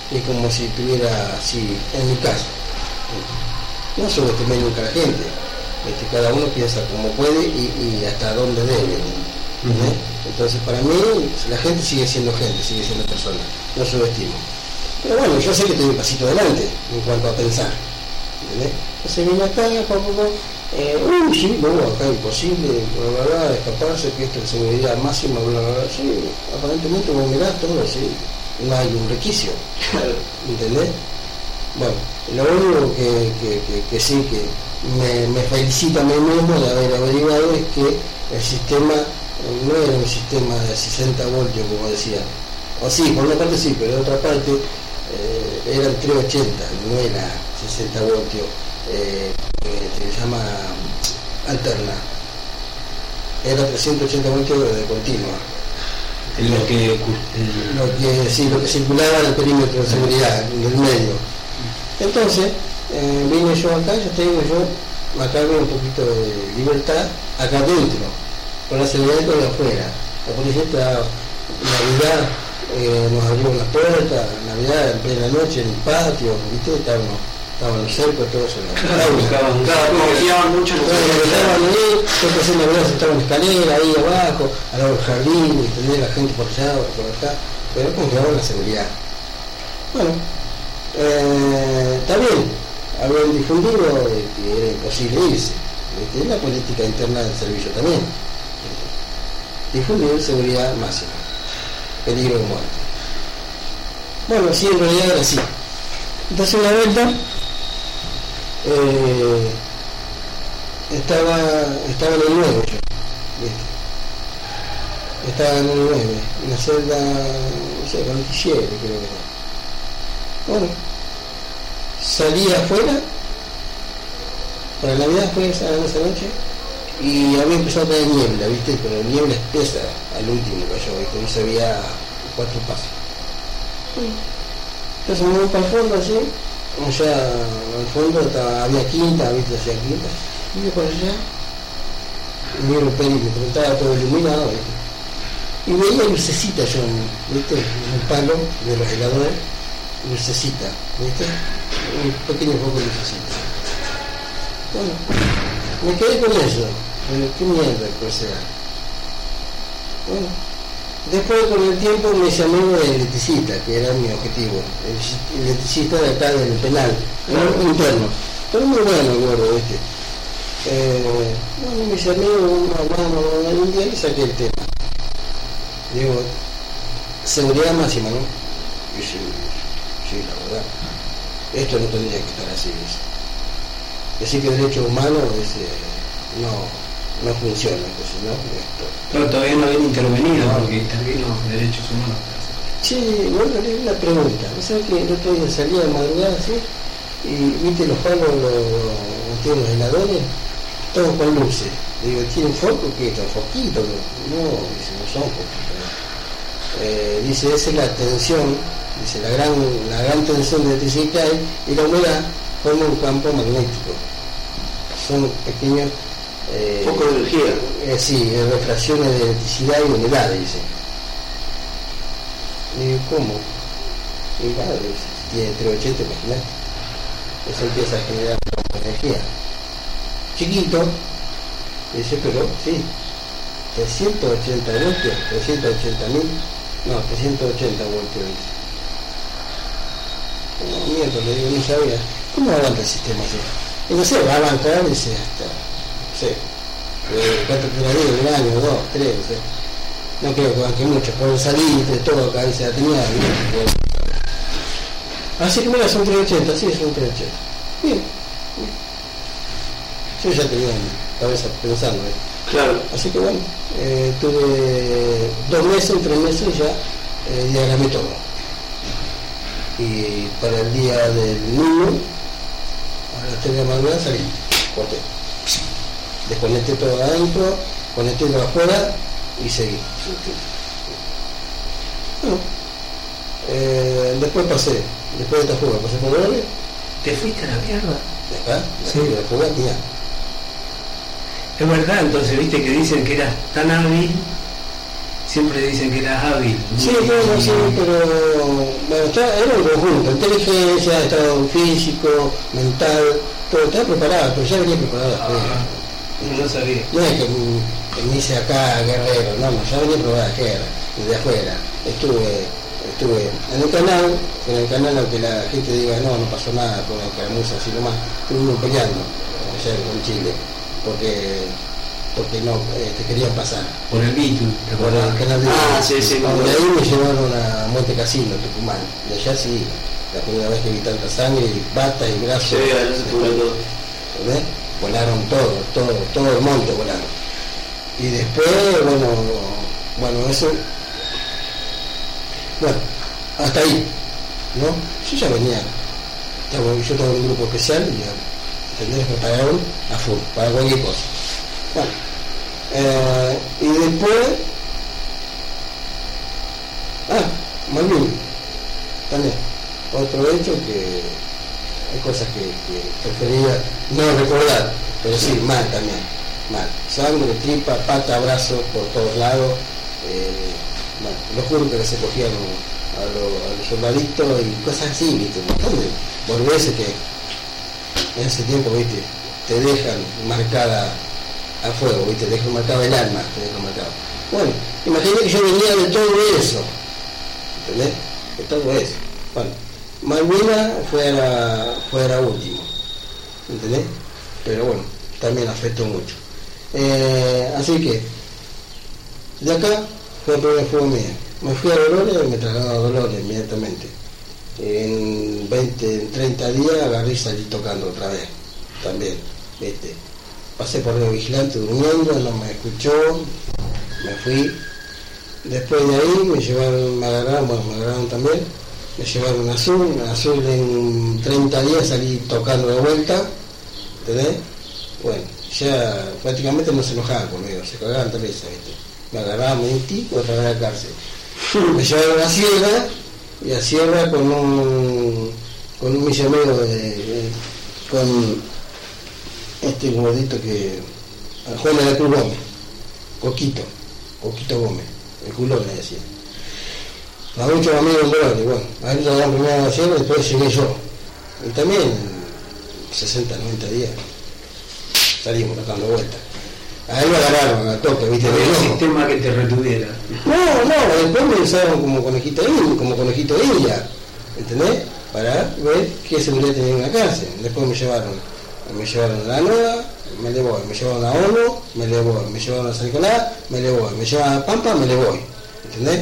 es como si tuviera así, en mi caso, no subestimé nunca a la gente, este, cada uno piensa como puede y, y hasta dónde debe, ¿entendés? Entonces para mí la gente sigue siendo gente, sigue siendo persona, no subestimo. Pero bueno, yo sé que estoy un pasito adelante en cuanto a pensar, ¿entendés? Entonces vine acá, poco a poco, eh, uy, sí, no, acá imposible, bla, bla, bla, escaparse, que esto es seguridad máxima, bla, bla, bla, sí, aparentemente vos mirás todo, sí, no hay un requisito, ¿entendés? Bueno, lo único que, que, que, que sí que me, me felicito a mí mismo de haber averiguado es que el sistema no era un sistema de sesenta voltios como decía, o sí, por una parte sí, pero de otra parte eh, eran trescientos ochenta, no era sesenta voltios, eh, que se llama alterna, era trescientos ochenta voltios de continua. Lo que, el... lo que sí, lo que circulaba en el perímetro de seguridad, en el medio. Entonces, eh, vine yo acá, yo tengo yo, acá veo un poquito de libertad, acá adentro, con la seguridad de afuera. La policía está, Navidad, eh, nos abrió las puertas, Navidad en plena noche, en el patio, ¿viste? Estaban, estaban los cercos, todo eso. Claro, confiaban mucho en los estaban ahí, después en Navidad estaban en la escalera, ahí abajo, al lado del jardín, y tenía la gente por allá, por acá, pero confiaban en la seguridad. Bueno, eh, está bien, habían difundido de que era imposible irse, ¿viste? La política interna del servicio también. Difundir seguridad máxima, peligro de muerte. Bueno, sí, en realidad era así. Entonces una vuelta eh, estaba, estaba en el nueve yo, ¿viste? Estaba en el nueve, en la celda, no sé, cuarenta y siete creo que era. Bueno, salí afuera, para la Navidad fue esa, esa noche, y había empezado a caer niebla, ¿viste? Pero niebla espesa al último cayó, ¿viste? No se veía cuatro pasos. Entonces me voy para el fondo así, allá al fondo estaba, había quinta, ¿viste? Hacía quinta, y yo para allá, miro el perímetro, estaba todo iluminado, ¿viste? Y veía lucecita yo, ¿viste? En el palo de los heladores, lucecita, ¿viste? Un pequeño foco de lucecita. Bueno, me quedé con eso. Bueno, qué mierda que sea. Bueno, después con el tiempo me hice amigo del electricista, que era mi objetivo. El electricista de acá del penal, era interno. Pero muy bueno el gordo, ¿viste? Eh, bueno, me hice amigo, una mano, un día le saqué el tema. Digo, seguridad máxima, ¿no? Y sí, sí, la verdad. Esto no tendría que estar así, ¿sí? Decir que el derecho humano es, eh, no, no funciona, entonces, ¿no? Esto. Pero todavía no habían intervenido, no, porque intervino los derechos humanos. Sí, bueno, le una pregunta. ¿No sabes que el otro día salía de madrugada así? Y viste los palos, los, los, los heladores, todos con luces. Digo, ¿tienen foco? ¿Qué? ¿Están foquitos? No, dice, no son foquitos. Eh, dice, esa es la tensión, dice, la gran, la gran tensión de electricidad que hay, y la humedad forma un campo magnético. Son pequeños eh, focos de energía. Eh, sí, refracciones de electricidad y humedad, dice. Digo, ¿cómo? Y claro, si tiene trescientos ochenta, imagínate. Eso empieza a generar energía. Chiquito, dice, pero sí, trescientos ochenta voltios, trescientos ochenta mil, no, trescientos ochenta voltios, dice. No, mierda, le digo, no sabía. ¿Cómo aguanta el sistema así? Y no sé, va a avanzar, dice, hasta, no sé, eh, cuánto te la digo, un año, dos, tres, no sé. No creo que banque mucho, por salir de todo acá, dice, la tenía bien. Así que mira, son trescientos ochenta, sí, son trescientos ochenta. Bien. Yo ya tenía en mi cabeza pensando, ¿eh? Claro. Así que bueno, eh, tuve dos meses, tres meses ya, eh, diagramé todo. Y para el día del niño, a las tres de la madrugada salí, corté. Desconecté todo adentro, conecté todo afuera y seguí. Bueno, eh, después pasé, después de esta fuga, pasé por Dolores. ¿Te fuiste a la mierda? ¿De acá? Sí. De la fuga mía. Es verdad, entonces, viste que dicen que eras tan hábil, siempre dicen que era hábil. Sí, bueno, sí, pero bueno, está, era un conjunto, inteligencia, estado físico, mental, todo estaba preparado, pero ya venía preparado después. Ah, no sabía. No es que me, me hice acá guerrero, no, no, ya venía preparado de guerra, desde afuera. Estuve, estuve en el canal, en el canal aunque la gente diga no, no pasó nada con la caramuza, así nomás, estuvimos peleando allá en Chile, porque porque no eh, te querían pasar. Por el Bitu, ¿te Por el acordás? canal de Ah, sí, sí, me de acuerdo. ahí me llevaron a Monte Cassino, Tucumán. De allá sí, la primera vez que vi tanta sangre y patas y brazos. Sí, allá se pudrió todo. ¿Ves? Volaron todo, todo, todo el monte volaron. Y después, bueno, bueno, eso, bueno, hasta ahí, ¿no? Yo ya venía, estaba- yo estaba en un grupo especial y ya, ¿entendés? Me pagaron a full, para cualquier cosa. Bueno, eh, y después, ah, Malvin, también, otro hecho que hay cosas que, que prefería no recordar, pero sí, mal también, mal. Sangre, tripa, pata, brazos por todos lados. Eh, bueno, lo juro que se cogían a, lo- a los soldaditos y cosas así, ¿viste? Un montón de boludeces que en ese tiempo, ¿viste? Te dejan marcada a fuego, ¿viste? Te dejan marcado el alma, te dejan marcado. Bueno, imagínate que yo venía de todo eso, ¿entendés? De todo eso. Bueno, Malvina fue a la, fue a la última, ¿entendés? Pero bueno, también afectó mucho. Eh, así que, de acá fue el primer fuego mío. Me fui a Dolores y me trasladó a Dolores inmediatamente. En veinte, en treinta días agarré y salí tocando otra vez, también, ¿viste? Pasé por el vigilante durmiendo, no me escuchó, me fui. Después de ahí me llevaron, me agarraron, bueno, me agarraron también, me llevaron a Azul, a Azul en treinta días salí tocando de vuelta, ¿entendés? Bueno, ya prácticamente no se enojaban conmigo, se cagaban de risa, ¿viste? Me agarraban, me metí, otra vez a la cárcel. Me llevaron a Sierra, y a Sierra con un, con un mis amigo de, de- con este gordito que, a Juan de la Cruz Gómez, Coquito, Coquito Gómez, el culón le decía. A muchos amigos en Dolores, bueno, a él lo daban primero a la Sierra, después llegué yo. Y también, sesenta, noventa días, salimos dando vueltas. A él lo agarraron a toque, viste, Había de un loco. sistema que te retuviera. No, no, después me usaron como conejito de India, como conejito de India, ¿entendés? Para ver qué seguridad tenía en la cárcel. Después me llevaron, me llevaron a la Nueva, me le voy, me llevaron a Ono, me le voy, me llevaron a San Nicolás, me le voy, me llevaron a Pampa, me le voy, ¿entendés?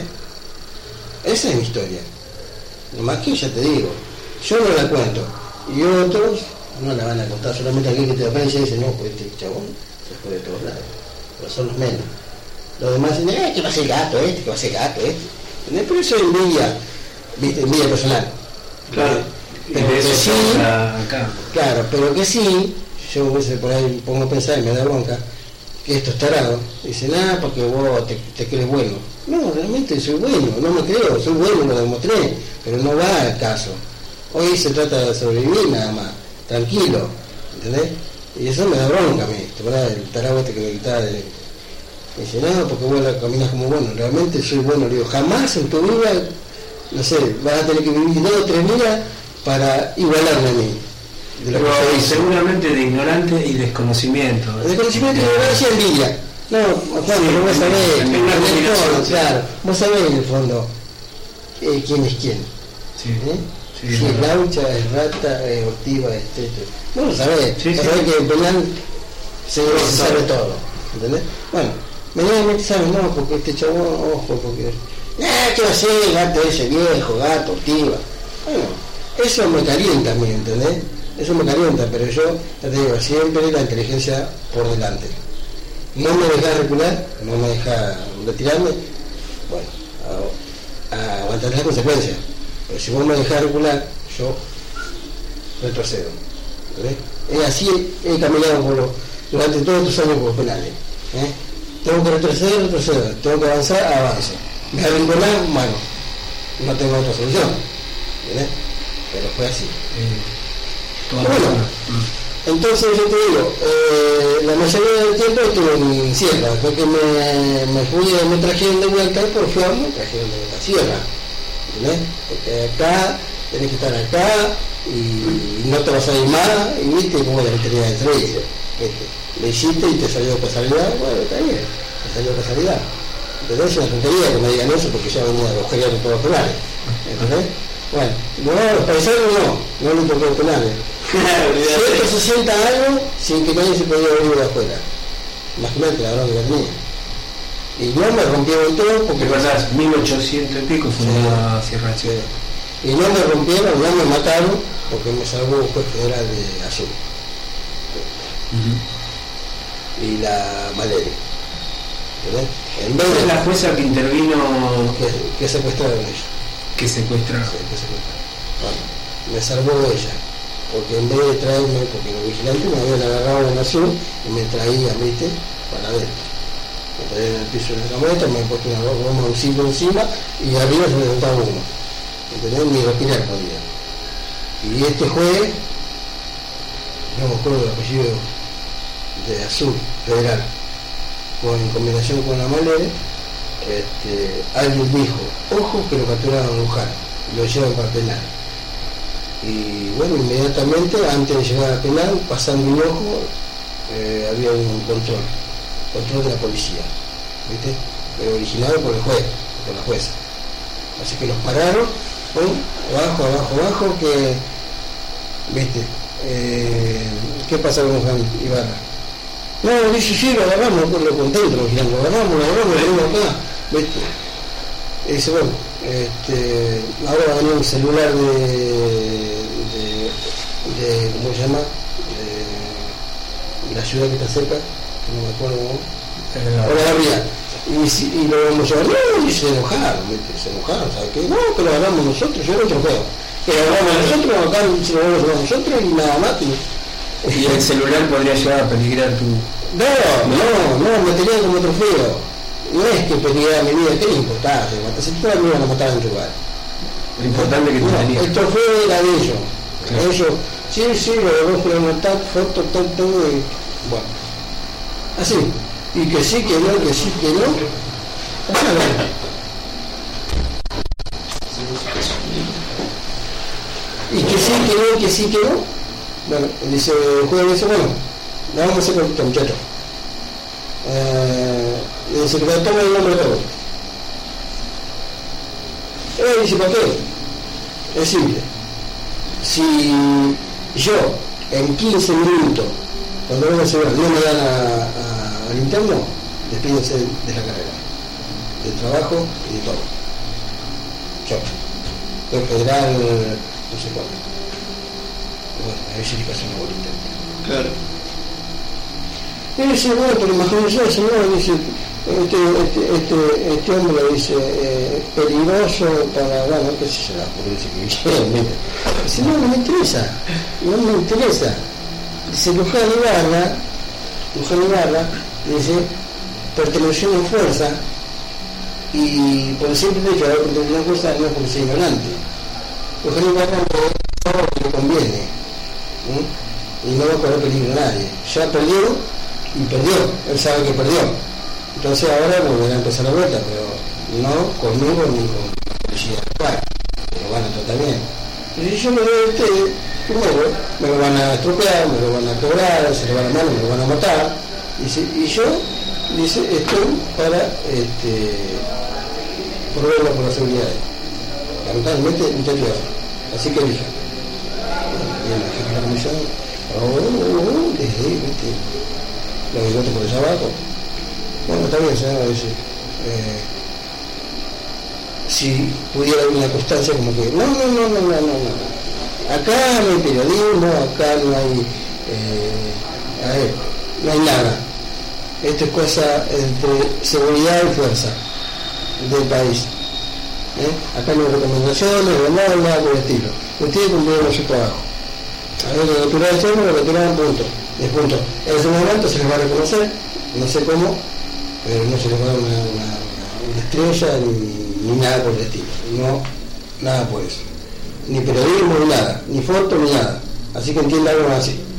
Esa es mi historia. Nomás que ya te digo, yo no la cuento, y otros no la van a contar, solamente aquel que te aprecia y dice, no, pues este chabón se fue de todos lados, pero son los menos. Los demás dicen, eh, que va a ser gato este, que va a ser gato este. ¿Entendés? Pero eso es envidia, ¿viste? Envidia personal. Claro. Pero Y de que eso sí, pasa acá. claro, pero que sí, yo a veces por ahí pongo a pensar y me da bronca, que estos tarados dicen, ah, porque vos te, te crees bueno. No, realmente soy bueno, no me creo, soy bueno, lo demostré, pero no va al caso. Hoy se trata de sobrevivir nada más, tranquilo, ¿entendés? Y eso me da bronca a mí, ¿te acuerdas? El tarado este que me gritaba de... Me dice, no, porque vos la caminas como bueno, realmente soy bueno. Le digo, jamás en tu vida, no sé, vas a tener que vivir dos o tres vidas para igualarme a mí. De lo Pero que yo hice. seguramente de ignorante y desconocimiento. De conocimiento de ignorancia y envidia. No, Juan, Sí, no vos sabés, en en una el combinación, fondo, sí. claro, vos sabés en el fondo eh, quién es quién. Sí. ¿eh? Sí, si es es verdad. Laucha, es Rata, es Ortiva, es Teto. No lo sabés, Sí, vos sí. sabés que en penal se, se sabe todo, ¿entendés? Bueno, medianamente saben, no, porque este chabón, ojo, porque... Ah, ¿qué va a ser? Gato ese viejo, gato, Ortiva. Bueno, eso me calienta a mí, ¿entendés? Eso me calienta, pero yo, ya te digo, siempre la inteligencia por delante. No me deja recular, no me deja retirarme, bueno, a, a aguantar las consecuencias. Pero si vos me dejás recular, yo retrocedo. ¿Entendés? Es así, he caminado por lo- durante todos estos años por los penales. ¿eh? Tengo que retroceder, retrocedo. Tengo que avanzar, avanzo. Me voy a vincular, bueno, no tengo otra solución. ¿Entendés? Pero fue así. Eh, toda Bueno, persona. Entonces yo te digo, eh, la mayoría del tiempo estuve en sierra, después que me, me fui, me trajeron de vuelta por fuera, me trajeron de vuelta a sierra, ¿entendés? Porque acá tenés que estar acá y no te vas a ir más, y viste como la veterinaria de servicio, ¿viste? Le hiciste y te salió casualidad, bueno, está bien, te salió casualidad. ¿Entendés? Es una tontería que me digan eso porque ya venía a buscar todos los penales, ¿entendés? Bueno, no, los paisanos no, no le tocó los penales. ciento sesenta años sin que nadie se podía venir de afuera. Imagínate la bronca que tenía. Y no me rompieron todo porque... ¿Te acordás? mil ochocientos y pico fue una Sierra de Ciudad. Y no me rompieron, no me mataron porque me salvó un juez federal de Azul. Uh-huh. Y la malaria. ¿Verdad? En vez de es la jueza que intervino... Que, que secuestraron ellos. Que secuestraron. Sí, que secuestraron. Bueno, me salvó ella. Porque en vez de traerme, porque los vigilantes me habían agarrado en Azul y me traían, viste, para adentro. Me traían en el piso de la camioneta, me han puesto una goma de un cinco encima y arriba se me sentaba uno. ¿Entendés? Ni respirar podía. Y este juez, no me acuerdo del apellido de Azul, federal, con, en combinación con la Malere, este, alguien dijo, ojo que lo capturaron a Luján, y lo llevan para penal. Y bueno, inmediatamente, antes de llegar al penal, pasando un ojo, eh, había un control, control de la policía, ¿viste? Pero originado por el juez, por la jueza. Así que los pararon, ¿no? abajo, abajo, abajo, que, ¿viste? Eh, ¿Qué pasa con Juan Ibarra? No, dice, sí, lo agarramos, lo contento, lo giramos, lo agarramos, lo agarramos, lo agarramos acá, ¿viste? Y dice, bueno, este, ahora va a venir un celular de, de, de ¿cómo se llama? De, de la ciudad que está cerca, no me acuerdo cómo. Ahora Gabriel. Y, si, y lo vamos a ver, no, y se enojaron, ¿viste? Se enojaron, ¿sabes qué? No, que lo agarramos nosotros, yo no te lo juego. Que lo agarramos nosotros, acá se lo vamos a llevar nosotros y nada más. Y, y el celular podría llegar a peligrar tu... No, no, no, me tenían como trofeo. No es que peligrara mi vida, ¿qué le importaba? Si todas me iban a matar en tu lugar. Lo importante que te no, tenía. El trofeo era de ellos. Claro. Ellos, sí, sí, lo dos fueron a tal, foto, tal, todo, y bueno. Así. Y que sí, que no, que sí, que no. Pasaba. Y que sí, que no, que sí, que no. Bueno, dice el juez, dice, bueno, la vamos a hacer con este muchacho. Eh, le dice que toma el nombre de todo. Él dice, ¿para qué? Es simple. Si yo en quince minutos, cuando venga a hacer no me dan a, a, al interno, despídense de la carrera, del trabajo y de todo. Yo, el federal, no sé cuánto. Bueno, a ver si le pasa una bolita. Claro. Y dice, bueno, pero imagínense, señor, dice, este, este, este, este hombre dice, eh, peligroso para, bueno, qué sé yo, por dice que quieren, dice, no, no me interesa, no me interesa. Dice, Luján Ibarra, Luján Ibarra, dice, perteneció a fuerza, y por el simple hecho de haber pertenecido a fuerza no es porque sea ignorante. Luján Ibarra no es lo que le conviene, ¿sí? Y no va a correr peligro a nadie. Ya perdió, y perdió, él sabe que perdió. Entonces ahora volverá a empezar la vuelta, pero no conmigo ni con la policía local, que lo van a tratar bien. Y si yo me doy a ustedes, primero me lo van a estropear, me lo van a quebrar, se le van a mano, me lo van a matar. Dice, y yo, dice, estoy para este, proveerlo por la seguridad. Lamentablemente, muchachos, así que elijan. Bien, la jefa de la comisión, oh, oh, oh, desde, viste, los bigotes por allá abajo. Bueno, está bien, señora, dice, eh, si pudiera haber una constancia como que, no, no, no, no, no, no, no. Acá no hay periodismo, acá no hay, eh, a ver, no hay nada. Esto es cosa entre seguridad y fuerza del país. ¿Eh? Acá no hay recomendaciones, no hay nada por el estilo. Ustedes cumplieron su trabajo. A ver, lo capturaron de forma, lo capturaron punto. De punto. En ese momento se les va a reconocer, no sé cómo, pero no se les va a dar una, una, una estrella ni, ni nada por el estilo. No, nada por eso. Ni periodismo, ni nada, ni foto, ni nada. Así que entiendan algo así.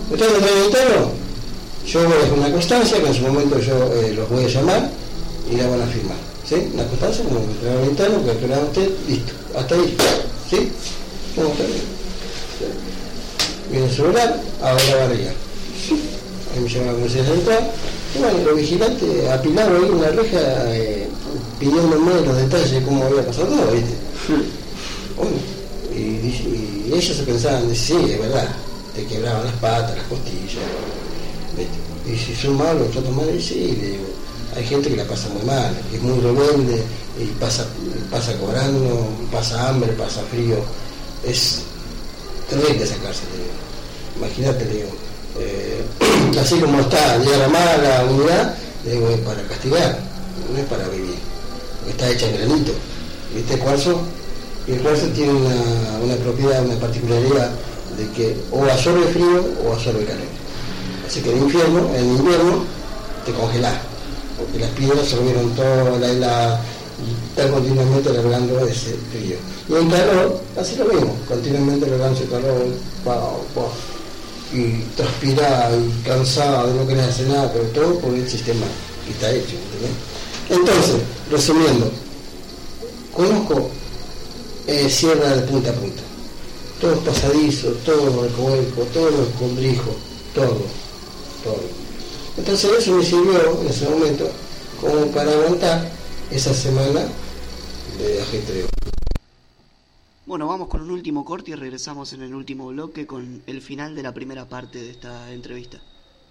Ustedes me traen el terno, yo voy a hacer una constancia, que en su momento yo eh, los voy a llamar y la van a firmar. ¿Sí? Una constancia, como me traen el terno, que a usted, listo, hasta ahí. ¿Sí? ¿Cómo está bien? Viene el celular, ahora va a llegar. Ahí me llama la comisaría central. Y bueno, los vigilantes apilaron ahí una reja eh, pidiéndome los detalles de cómo había pasado todo, ¿viste? Bueno, y, y, y ellos se pensaban, sí, es verdad, te quebraban las patas, las costillas, ¿viste? Y si son malos, los tratan mal, y sí, le digo, hay gente que la pasa muy mal, que es muy rebelde, y pasa, pasa cobrando, pasa hambre, pasa frío, es terrible esa cárcel, le digo. Imagínate, le digo, eh, así como está, llega la mala unidad, le digo, es para castigar, no es para vivir, está hecha en granito, ¿viste el cuarzo? Y el cuarzo tiene una, una propiedad, una particularidad de que o absorbe frío o absorbe calor. Así que en infierno, en invierno, te congelás, porque las piedras absorbieron toda la helada y están continuamente largando ese frío. Y en calor, así lo mismo, continuamente largando ese calor, wow, wow, y transpirado y cansado, no querés hacer nada, pero todo por el sistema que está hecho, ¿entendés? Entonces, resumiendo, conozco eh, sierra de punta a punta, todos pasadizos, todos recovecos, todos los escondrijos, todo, todo. Entonces eso me sirvió en ese momento como para aguantar esa semana de ajetreo. Bueno, vamos con un último corte y regresamos en el último bloque con el final de la primera parte de esta entrevista.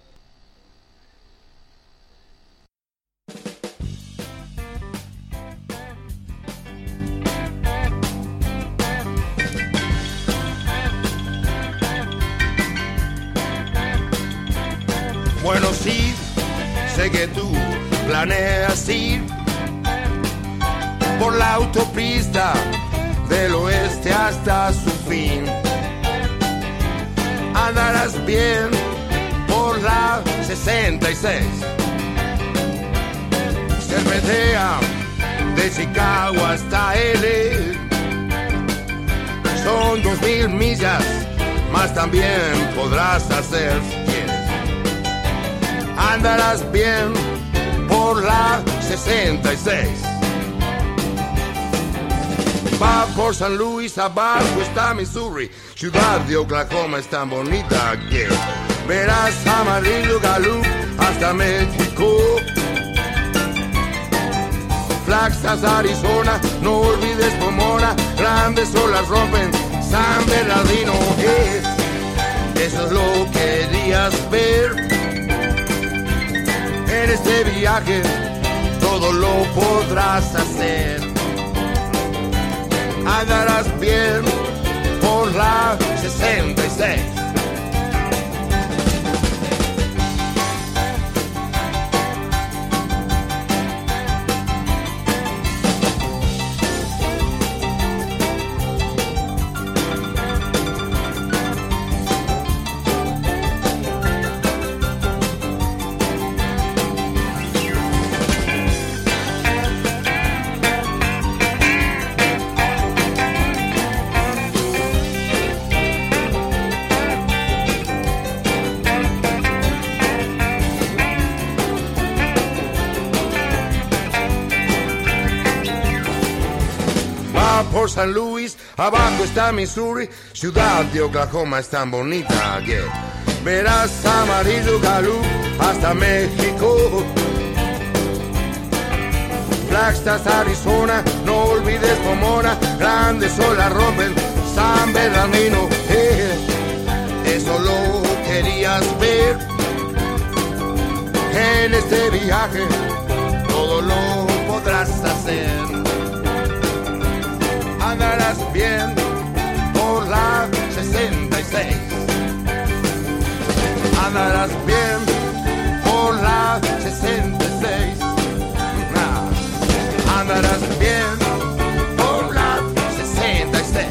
Bueno, sí, sé que tú planeas ir por la autopista del oeste hasta su fin. Andarás bien por la sesenta y seis. Cervetea de Chicago hasta L A. Son dos mil millas, más también podrás hacer si quieres. Andarás bien por la sesenta y seis. Va por San Luis, abajo está Missouri, ciudad de Oklahoma es tan bonita que verás Amarillo, Gallup hasta México. Flagstaff, Arizona, no olvides Pomona, grandes olas rompen San Bernardino. Eh, eso es lo que querías ver. En este viaje todo lo podrás hacer. Andarás bien por la sesenta y seis. Por San Luis, abajo está Missouri, ciudad de Oklahoma es tan bonita que verás Amarillo, Gallup hasta México. Flagstaff, Arizona, no olvides Pomona, grandes olas rompen San Bernardino. Eh, eso lo querías ver. En este viaje todo lo podrás hacer. Andarás bien por la sesenta y seis. Andarás bien por la sesenta y seis. Ah, andarás bien por la sesenta y seis.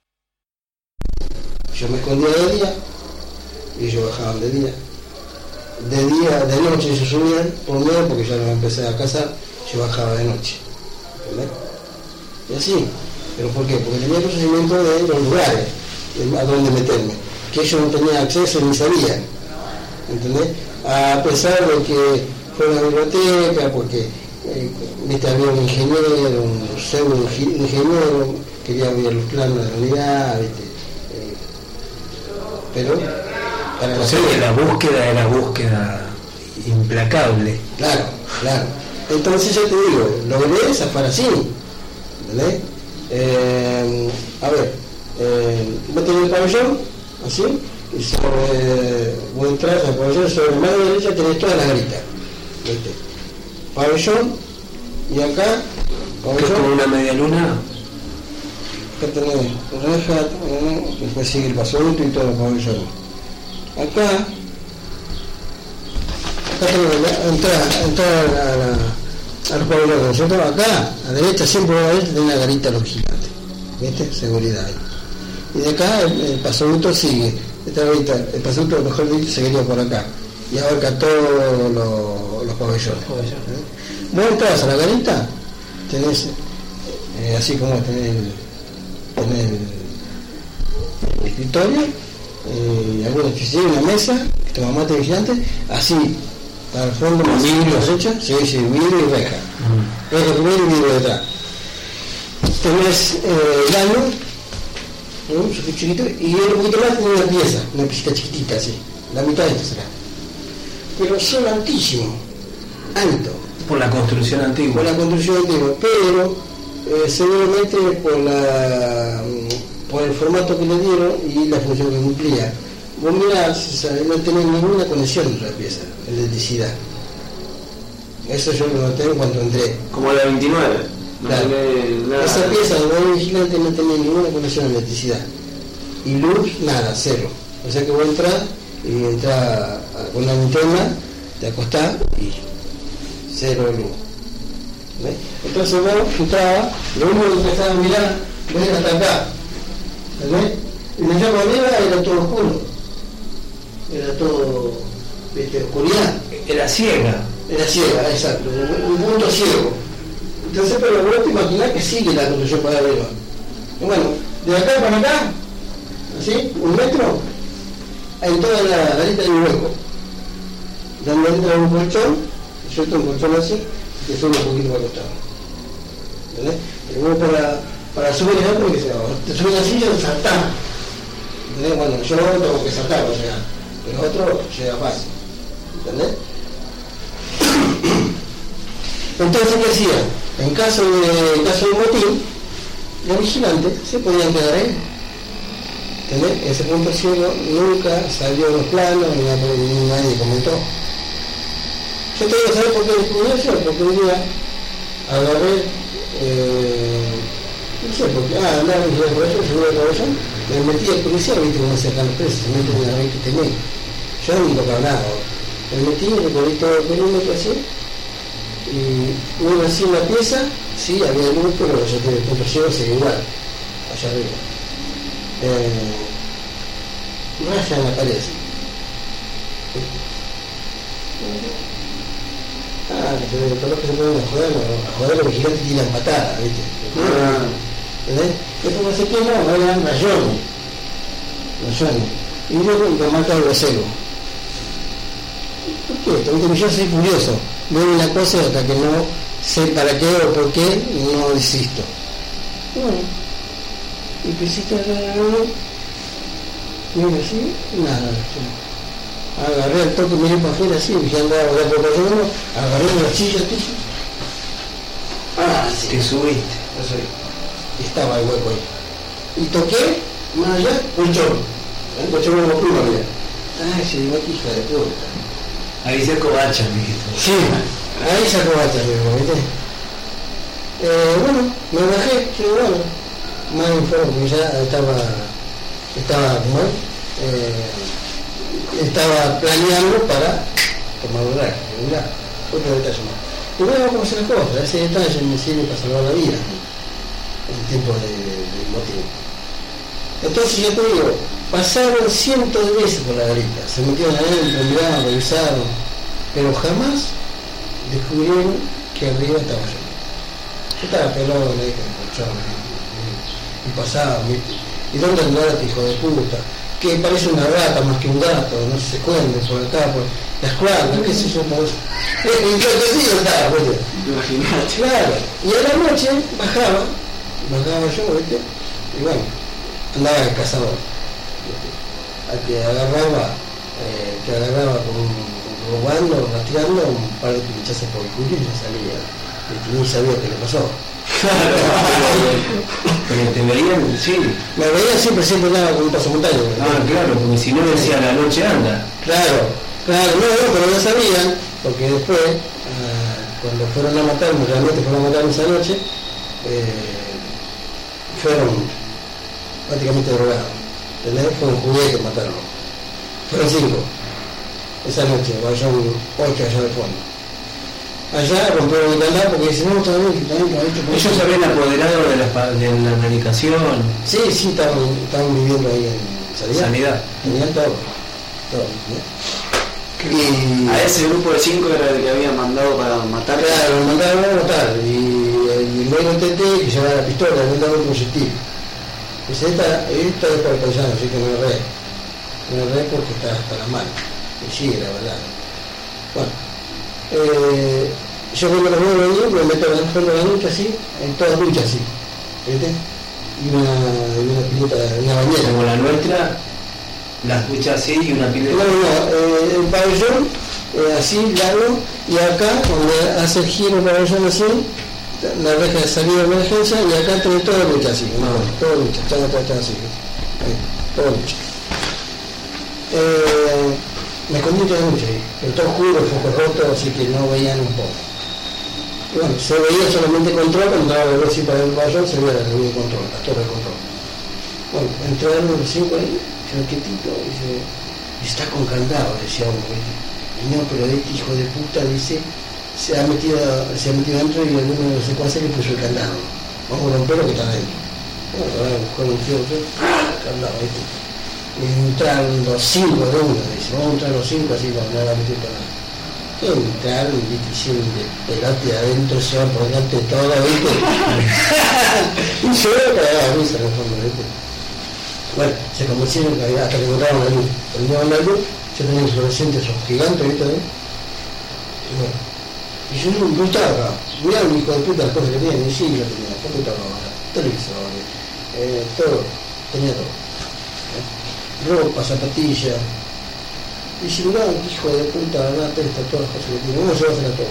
Yo me escondía de día y ellos bajaban de día. de día, de noche se subían, por medio porque ya no empecé a casar, yo bajaba de noche. ¿Entendés? Y así. ¿Pero por qué? Porque tenía conocimiento de los lugares a donde meterme, que ellos no tenían acceso ni sabían. ¿Entendés? A pesar de que fue una biblioteca, porque eh, viste, había un ingeniero, un pseudo ingeniero, quería ver los planos de la unidad, ¿viste? Eh, pero para o sea que la búsqueda era búsqueda implacable. Claro, claro. Entonces yo te digo, logré zafar así, ¿entendés? Eh, a ver, eh, vos tenés el pabellón, así, y sobre, vos entras al pabellón, sobre la mano derecha tenés toda la garita, ¿viste? Pabellón, y acá, pabellón. ¿Como una media luna? Acá tenés reja, eh, después sigue el pasadito y todo el pabellón. Acá, acá tenés la entrada, entrada a la a los pabellones, nosotros acá, a la derecha, siempre a la derecha, tiene la garita los gigantes, ¿viste? Seguridad ahí. Y de acá el, el pasadito sigue, esta garita, el pasadito mejor dicho seguiría por acá, y abarca todos los, los pabellones. ¿eh? Vos entras a la garita, tenés, eh, así como tenés el, tenés el, el escritorio, eh, alguna oficina, una mesa, que toma mate vigilante, así. Al fondo, más vidrio, derecha, se dice vidrio y reja. Mm. Reja primero y vidrio detrás. Tenés eh, el año, ¿no? Súper chiquito, y un poquito más tiene una pieza, una piecita chiquitita así, la mitad de esto será. Pero son altísimos, alto. Por la construcción antigua. Por la construcción antigua, pero eh, seguramente por la por el formato que le dieron y la función que cumplía. Vos mirás, no tenés ninguna conexión entre la pieza, electricidad. Eso yo lo noté cuando entré. Como la veintinueve. No claro. Nada. Esa pieza de nuevo vigilante no tenía ninguna conexión a electricidad. Y luz, nada, cero. O sea que vos entras y entras con una linterna, te acostás y cero luz. ¿Ves? Entonces vos entrabas, lo único que empezabas a mirar, ves hasta acá. ¿Ves? Y me llamo arriba era todo oscuro. Era todo, ¿viste? Oscuridad. Era ciega. Era ciega, exacto, un, un punto ciego. Entonces, pero vos te imaginás que sigue la construcción para arriba. Y bueno, de acá para acá, así, un metro, en toda la garita hay un hueco. Donde entra un colchón, yo tengo un colchón así, que sube un poquito para el costado. ¿Entendés? Y vos para, para subir el otro, que se va, te subes la silla y saltás. ¿Entendés? Bueno, yo tengo que saltar para llegar. Pero otro llega fácil, ¿entendés? Entonces, ¿qué hacía? En caso de, en caso de motín, los vigilantes se podían quedar ahí, ¿entendés? Ese punto ciego nunca salió en los planos, ni nadie, ni nadie comentó. Yo te digo, ¿sabes por qué descubrí eso? Porque un día agarré, eh, no sé por qué, ah, andaba en el colegio, seguro de caballón, me metí al policía, viste cómo se sacan los presos, se meten en la vez que tenés. Yo no me tocaba nada, me metí, recorrí todo el perímetro así, y uno así en la pieza, sí, había luz, pero yo tenía el punto ciego, sigue igual, allá arriba. Eh, raya en la pared. Ah, pero todos los que se ponen a joder, a joder los vigilantes tiran patadas, ¿viste? Ah. ¿Entendés? Después no sé qué, no, no eran rayones. Rayones. Y luego lo mata el vocero. ¿Por qué? Porque yo soy curioso. Veo una cosa hasta que no sé para qué o por qué, no insisto. Bueno, y empecé a agarrar, mira así, nada. Agarré el toque, miré para afuera así, y andaba a volar por el uno, agarré una silla, ¿tú? Ah, sí. Te subiste. No sé. Estaba el hueco ahí. Y toqué, más allá, colchón. El colchón como pluma, mira. Ay, se dio aquí, hija de puta. Ahí se covacha, dijiste. Sí, ahí se covacha, ¿viste? Eh, bueno, me bajé, sí, bueno, más informe, porque ya estaba, estaba, como eh, estaba planeando para tomar un rato, mirá, otro detalle más. Y bueno, vamos a hacer las cosas, ese detalle me sirve para salvar la vida en tiempo de, de motín. Entonces yo te digo, pasaron cientos de veces por la garita, se metieron adentro, miraron, revisaron, pero jamás descubrieron que arriba estaba yo. Yo estaba pelado, le dije, colchón, y, y pasaba, ¿y dónde andaba este hijo de puta? Que parece una rata más que un gato, no se esconde por acá, por las cuadras, qué sé yo, por eso. Y yo que sí estaba, ¿viste? Imagínate. Claro, y a la noche bajaba, bajaba yo, ¿viste? Y bueno, andaba el cazador, ¿viste? A que agarraba, eh, que agarraba con robando, rastreando un par de pinchazos por el culo y ya salía, ¿viste? Ni sabía qué le pasó. Pero te veían, sí. Me veían siempre, siempre andaba con un pasamontaño. Ah, claro, porque si no decía la noche anda. Claro, claro, no, no, pero no sabían, porque después, uh, cuando fueron a matarme, realmente fueron a matarme esa noche, eh, fueron prácticamente drogados. ¿Entendés? Fue un juguete matarlo. Fueron cinco. Esa noche, vayan ocho allá de fondo. Allá rompieron el candado porque dicen, no, todavía, todavía, ellos se habían apoderado de la, de la medicación. Sí, sí, estaban, estaban viviendo ahí en Sanidad. Sanidad. Tenían todo. todo ¿no? Y a ese grupo de cinco era el que habían mandado para matar. Claro, lo mandaron a matar. Y, y luego intenté que llevara la pistola, le mandaron un proyectil. Dice, esta, esta es para el paisano, así que no erré. No erré porque está hasta las manos. Y sí, la verdad. Bueno. Eh, yo cuando los veo venir me meto en la ducha así, en todas duchas así, ¿viste? Y una, y una pileta, una bañera. Como la nuestra, las duchas así y una pileta. No, no, eh, el pabellón eh, así, largo, y acá, cuando hace el giro el pabellón así, la reja de salida de emergencia, y acá tenés toda ducha así, no, toda ducha, todo así, ahí, toda ducha. Eh, me escondí de noche ahí, pero todo oscuro, foco roto, así que no veían un poco. Y bueno, se veía solamente control, cuando entraba a ver si para el pabellón se veía la línea de control, la torre de control. Bueno, entraron los cinco ahí, se ve quietito, dice, está con candado, decía uno, ¿viste? Y no, pero este hijo de puta, dice, se ha metido, se ha metido dentro y el uno de los secuaces le puso el candado. Vamos a romper lo que está dentro. Bueno, ahora buscar un tío, candado, ¿viste? Entraron los cinco de uno, dice, vamos a entrar los cinco así para no la meter para nada. Entraron y hicieron de pelate adentro, se va por delante de todo, ¿viste? Y yo me cagaba a risa en el fondo, ¿viste? Bueno, se convencieron hasta que encontraron la luz. Prendieron la luz, yo tenía un fluorescente, esos gigantes, ¿viste? Y bueno, y yo no me gustaba, mirá un hijo de puta las cosas que tenía, y sí, yo tenía, computadora, televisores, eh, todo, tenía todo. Ropa, zapatillas. Y si no, hijo de puta, la testa, todas las cosas que tiene, vamos a llevársela todo.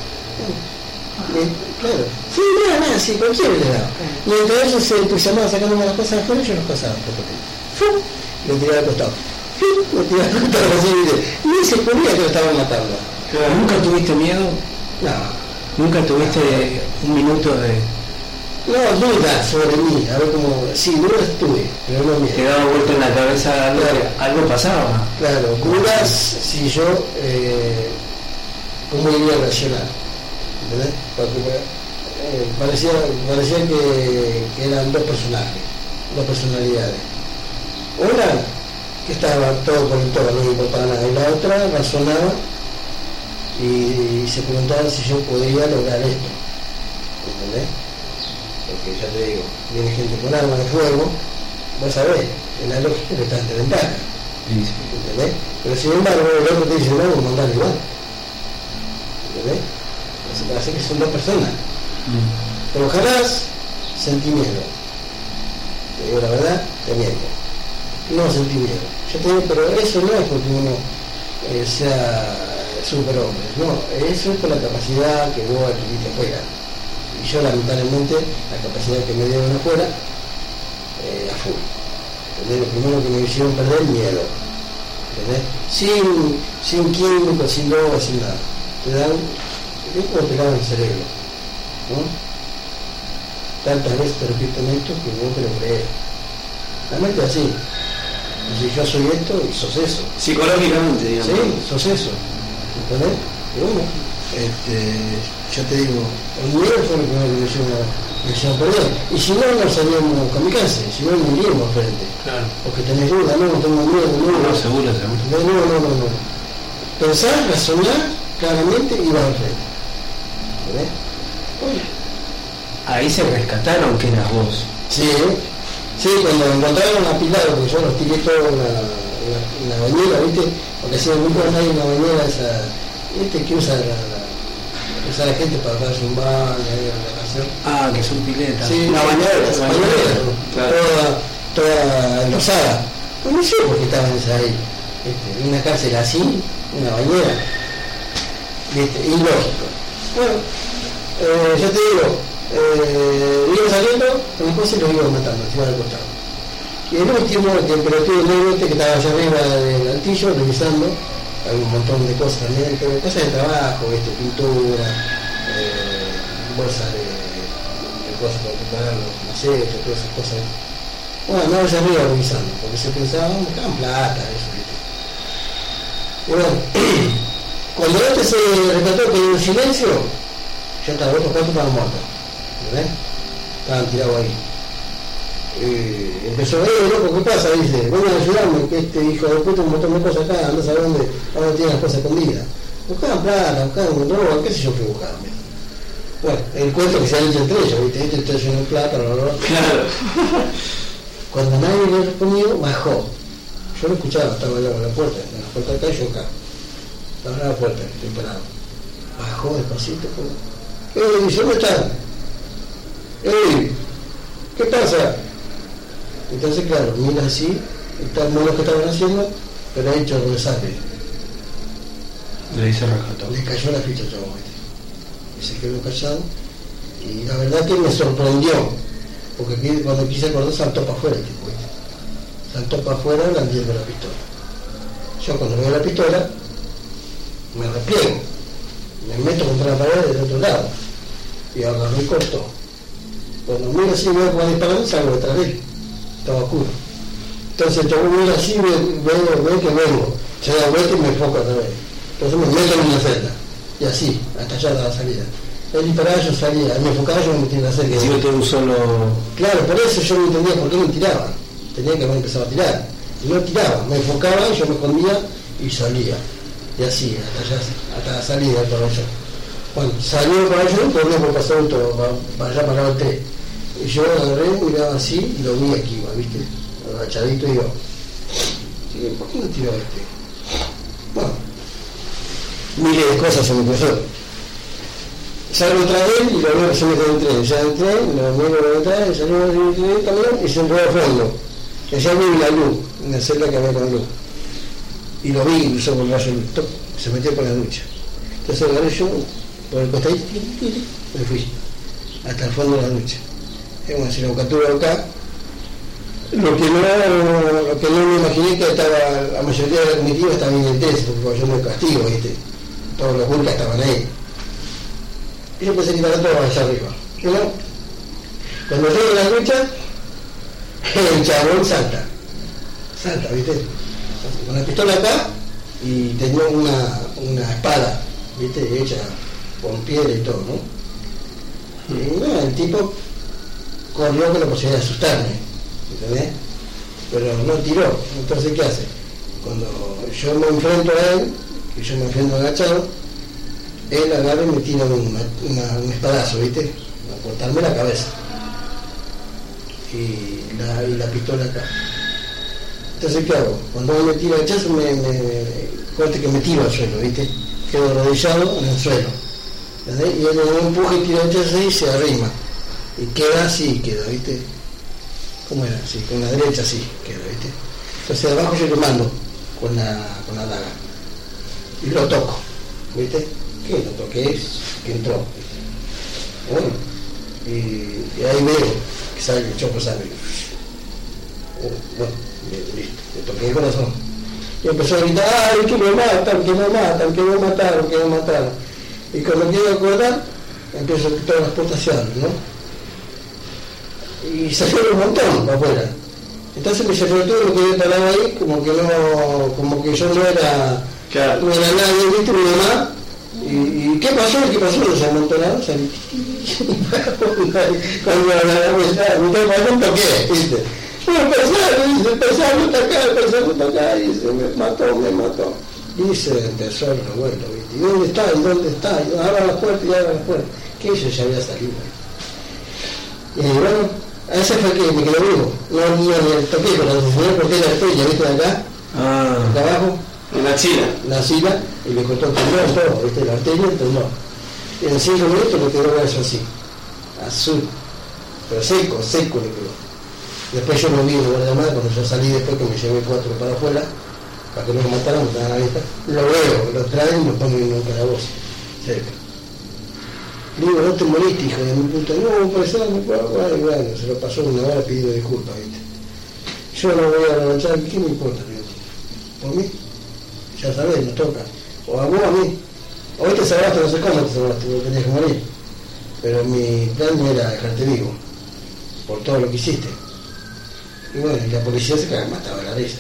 Claro. Sí, nada, nada, sí, cualquiera le daba. Mientras ellos se entusiasmaban sacándome las cosas afuera, yo los pasaba por ¡fum! Le tiraba al costado. ¡Fum! Le tiraba al costado así, y ni se ponía que lo estaban matando. Claro. ¿Nunca tuviste miedo? No. ¿Nunca tuviste un minuto de...? No, duda sobre mí, a ver cómo... Sí, dudas tuve, pero no miedo. Te daba vuelta en la cabeza algo, claro. que, algo pasaba. Claro, dudas si yo... Eh, ¿cómo iba a reaccionar? ¿Entendés? Porque eh, parecía, parecía que, que eran dos personajes, dos personalidades. Una, que estaba todo por el todo, no me importaba nada. Y la otra razonaba y, y se preguntaba si yo podría lograr esto. ¿Entendés? Porque ya te digo, viene gente con armas de fuego, vos sabés, en la lógica que estás de ventaja. Sí, sí. ¿Entendés? Pero sin embargo, el otro te dice, no, vamos a mandar igual. ¿Entendés? Así que son dos personas. Mm. Pero jamás sentí miedo. Te digo la verdad, te miento. No sentí miedo. Yo te digo, pero eso no es porque uno eh, sea superhombre, no, eso es por la capacidad que vos adquiriste afuera. Y yo lamentablemente la capacidad que me dieron afuera eh, a full. ¿Entendés? Lo primero que me hicieron perder el miedo. ¿Entendés? Sin, sin químicos, sin drogas, sin nada. Te dan, es como te lavan el cerebro, ¿no? Tantas veces te repiten esto que no te lo crees. La mente es así. Si yo soy esto y sos eso. Psicológicamente, digamos. Sí, sos eso. ¿Entendés? Y bueno, este, ya te digo, el miedo fue lo primero que me hicieron, me hicieron perder. Y si no, no salíamos kamikaze, si no, no iríamos frente. Claro. Porque tenés duda, no, no tengo miedo, no, No, seguro, seguro. no, no, no, no, no. Pensar, razonar claramente y vas al frente. ¿Ves? Bueno. Ahí se rescataron que eras vos. Sí, sí, cuando encontraron apilado, porque yo los tiré todo en la, en la, en la bañera, ¿viste? Porque si en un lugar hay una bañera esa, ¿viste? Que usa la, la, usa la gente para darse un baño, ahí en la canción. Ah, que son piletas. Sí, una bañera. una bañera, Claro. toda, toda enlosada. Pues no sé por qué estaban esas ahí. ¿Viste? Una cárcel así, una bañera. ¿Viste? Ilógico. Bueno, eh, ya te digo, eh, iba saliendo, después se los iba matando, se iban al costado. Y el último, el temperativo negro este que estaba allá arriba del altillo, revisando, hay un montón de cosas también, pero cosas de trabajo, ¿viste? Pintura, eh, bolsas de, de cosas para preparar los macetos, todas esas cosas. Bueno, andaba allá arriba revisando, porque se pensaba, buscaban plata, eso, ¿viste? Y bueno, cuando este se rescató que en un silencio, ya estaba, otros cuatro estaban muertos, ¿verdad? Estaban tirados ahí. Eh, empezó, eh, loco, ¿qué pasa? Dice, vengan a ayudarme, que este hijo de puta un montón de cosas acá, andás a dónde, a dónde tienen las cosas escondidas. Buscaban plata, buscaban droga, qué sé yo qué buscaban. Bueno, el cuento que se ha hecho entre ellos, ¿viste? Este está lleno de plata, bla, bla, bla. Claro. Cuando nadie le respondió, bajó. Yo lo escuchaba, estaba allá en la puerta, en la puerta acá y yo acá. Estaba en la puerta, estoy parado. Bajó despacito, como, ¡eh, dice, ¿dónde están? ¡Eh! ¿Qué pasa? Entonces, claro, mira así, están no lo que estaban haciendo, pero ha hecho el resaque. Le hice rescató. Le cayó la ficha, chavo, y se quedó callado. Y la verdad que me sorprendió, porque aquí, cuando quise acordar saltó para afuera el tipo, ¿viste? Saltó para afuera blandiendo la pistola. Yo cuando veo la pistola, me repliego, me meto contra la pared del otro lado, y agarró y cortó. Cuando miro así, veo que va a disparar, salgo detrás de él. Estaba oscuro. Entonces el chabón mira así, ve, ve, ve que vengo, se da vuelta y me enfoca otra vez. Entonces me meto en una celda. Y así, hasta allá la salida. Él disparaba, yo salía. Él me enfocaba, yo me metía en la celda. Si no tengo un solo... Claro, por eso yo no entendía por qué me tiraba. Tenía que haber empezado a tirar. Y no tiraba, me enfocaba, yo me escondía y salía. Y así, hasta allá, hasta la salida del pabellón. Bueno, salió para allá, por no pasó todo, para allá para el tren. Y yo agarré, miraba así y lo vi aquí, ¿viste? Agachadito y yo. Y, ¿por qué no tiró este? Bueno, miles de cosas se me empezó. Salgo otra vez y lo veo que se me quedó en tren. Ya entré, lo miro por detrás, salió el camión y se entró al fondo. Que ya vi la luz, una celda que había con luz. Y lo vi incluso por el rayo de luz. Top, se metió por la ducha. Entonces agarré yo por el costadito y me fui hasta el fondo de la ducha. Bueno, si lo capturo acá, lo que no lo que no me imaginé que estaba, la mayoría de la comitiva estaba bien intensa, porque yo me castigo, ¿viste? Todos los burlas estaban ahí. Y yo pensé que estaba todo allá arriba. Y no, cuando llego a la ducha, el chabón salta. Salta, ¿viste? Con la pistola acá y tenía una, una espada, ¿viste? Hecha con piedra y todo, ¿no? Y no, el tipo corrió con la posibilidad de asustarme, ¿entendés? Pero no tiró. Entonces, ¿qué hace? Cuando yo me enfrento a él, que yo me enfrento agachado, él agarra y me tira una, una, un espadazo, ¿viste? A cortarme la cabeza. Y la, y la pistola acá. Entonces, ¿qué hago? Cuando él me tira el hachazo, me, me, me corte que me tiro al suelo, ¿viste? Quedo arrodillado en el suelo, ¿entendés? Y él me empuja y tira el hachazo y se arrima. Y queda así, queda, ¿viste? ¿Cómo era? Así, con la derecha así, queda, ¿viste? Entonces abajo yo lo mando con la, con la daga. Y lo toco, ¿viste? ¿Qué lo toqué? Que entró, ¿viste? Bueno, y, y ahí veo que sale el choco sangre. Bueno, listo, le toqué el corazón. Y empezó a gritar, ¡ay, que me matan, que me matan, que me mataron, que me mataron! Y cuando quiero acordar, empiezo a todas las puertas se abren, ¿no? Y salieron un montón para afuera. Entonces me cerró todo lo que había parado ahí, como que no, como que yo no era, claro. No era nadie, ¿viste? Mi mamá ¿Y, y qué pasó? ¿Qué pasó? Nos amontonaron, salí. Cuando la vuelta, me pregunto qué, ¿viste? Bueno, empezamos, empezamos a acá, empezamos a acá, y se me mató, me mató. Y se empezó el revuelo, ¿viste? ¿Y dónde está? ¿Y dónde está? Y abra la puerta y abra la puerta. Que ella ya había salido. Y bueno, ese fue que me quedó vivo. No, no, no, toqué con la señora porque era estrella, ¿viste? De acá, ah. acá abajo. En la axila. La axila, y le cortó el tendón, todo, ¿viste? La arteria, el tendón. Y en cinco minutos me quedó eso así, azul, pero seco, seco le quedó. Después yo lo vi en lugar de más, cuando yo salí después que me llevé cuatro para afuera, para que no me mataran, me estaban a la vista, lo veo, lo traen y lo ponen en un calabozo, cerca. Digo, no te moriste, hijo de mi puta, no, pues no, no puedo, bueno, bueno, se lo pasó una hora pidiendo disculpas, ¿viste? Yo no voy a revanchar, ¿qué me importa? ¿Por mí? Ya sabés, nos toca. O a vos, a mí. Hoy te salvaste, no sé cómo te salvaste, no tenías que morir. Pero mi plan era dejarte vivo, por todo lo que hiciste. Y bueno, y la policía se caga mataba la risa.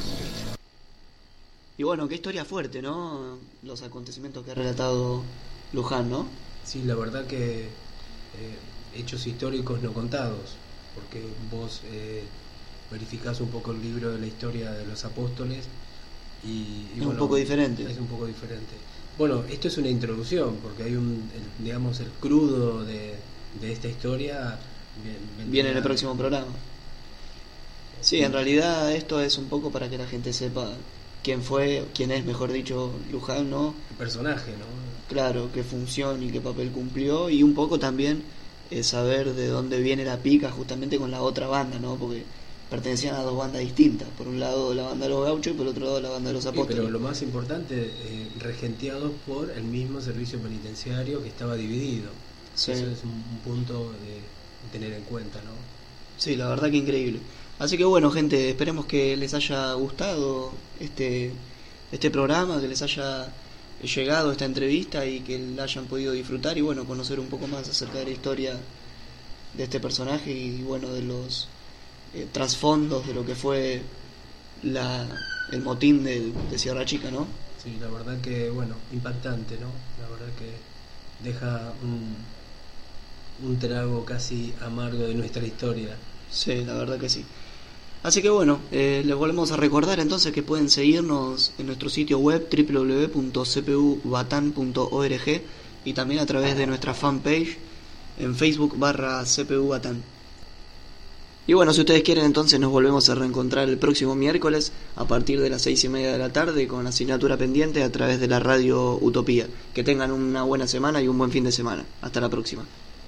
Y bueno, qué historia fuerte, ¿no? Los acontecimientos que ha relatado Luján, ¿no? Sí, la verdad que eh, hechos históricos no contados, porque vos eh, verificás un poco el libro de la historia de los apóstoles y, y es bueno, un poco diferente. Es un poco diferente. Bueno, esto es una introducción, porque hay un, el, digamos, el crudo de, de esta historia viene, viene en el próximo programa. Sí, en realidad esto es un poco para que la gente sepa quién fue, quién es, mejor dicho, Luján, ¿no? El personaje, ¿no? Claro, qué función y qué papel cumplió, y un poco también eh, saber de dónde viene la pica justamente con la otra banda, ¿no? Porque pertenecían a dos bandas distintas, por un lado la banda de los gauchos y por otro lado la banda de los apóstoles. Sí, pero lo más importante, eh, regenteados por el mismo servicio penitenciario que estaba dividido. Sí. Eso es un, un punto de tener en cuenta, ¿no? Sí, la verdad que increíble. Así que bueno, gente, esperemos que les haya gustado este, este programa, que les haya llegado esta entrevista y que la hayan podido disfrutar y bueno, conocer un poco más acerca de la historia de este personaje y bueno, de los eh, trasfondos de lo que fue la, el motín de, de Sierra Chica, ¿no? Sí, la verdad que, bueno, impactante, ¿no? La verdad que deja un, un trago casi amargo de nuestra historia. Sí, la verdad que sí. Así que bueno, eh, les volvemos a recordar entonces que pueden seguirnos en nuestro sitio web doble u doble u doble u punto c p u batán punto org y también a través de nuestra fanpage en Facebook barra C P U Batán. Y bueno, si ustedes quieren entonces nos volvemos a reencontrar el próximo miércoles a partir de las seis y media de la tarde con asignatura pendiente a través de la radio Utopía. Que tengan una buena semana y un buen fin de semana. Hasta la próxima.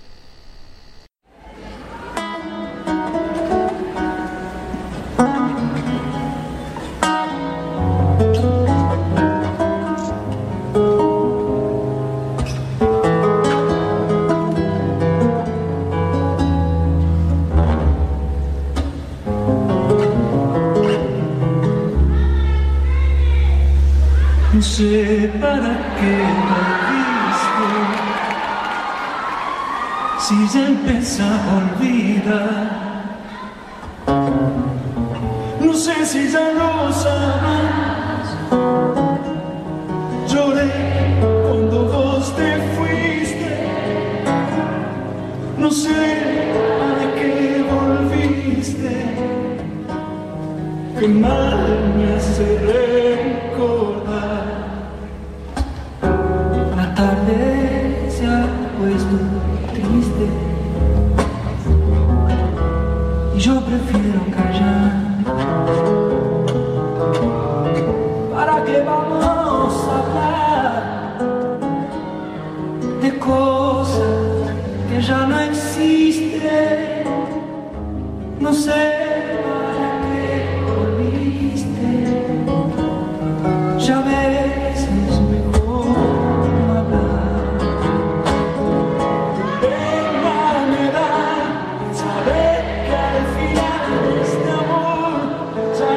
No sé para qué volviste, si ya empezás a olvidar. No sé si ya lo sabes, lloré cuando vos te fuiste. No sé para qué volviste, qué mal me hace recordar. La tarde se ha puesto triste y yo prefiero callar. ¿Para qué vamos a hablar de cosas que ya no existen? No sé para qué volviste, ya ves, es mejor no hablar. Pena me da saber que al final este amor ya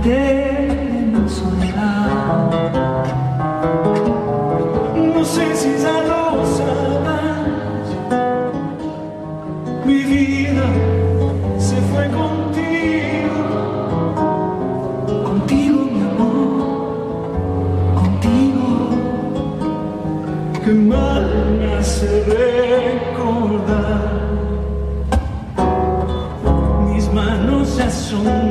de mi soledad. No sé si ya lo sabrás, mi vida se fue contigo, contigo mi amor, contigo, que mal me hace recordar. Mis manos ya son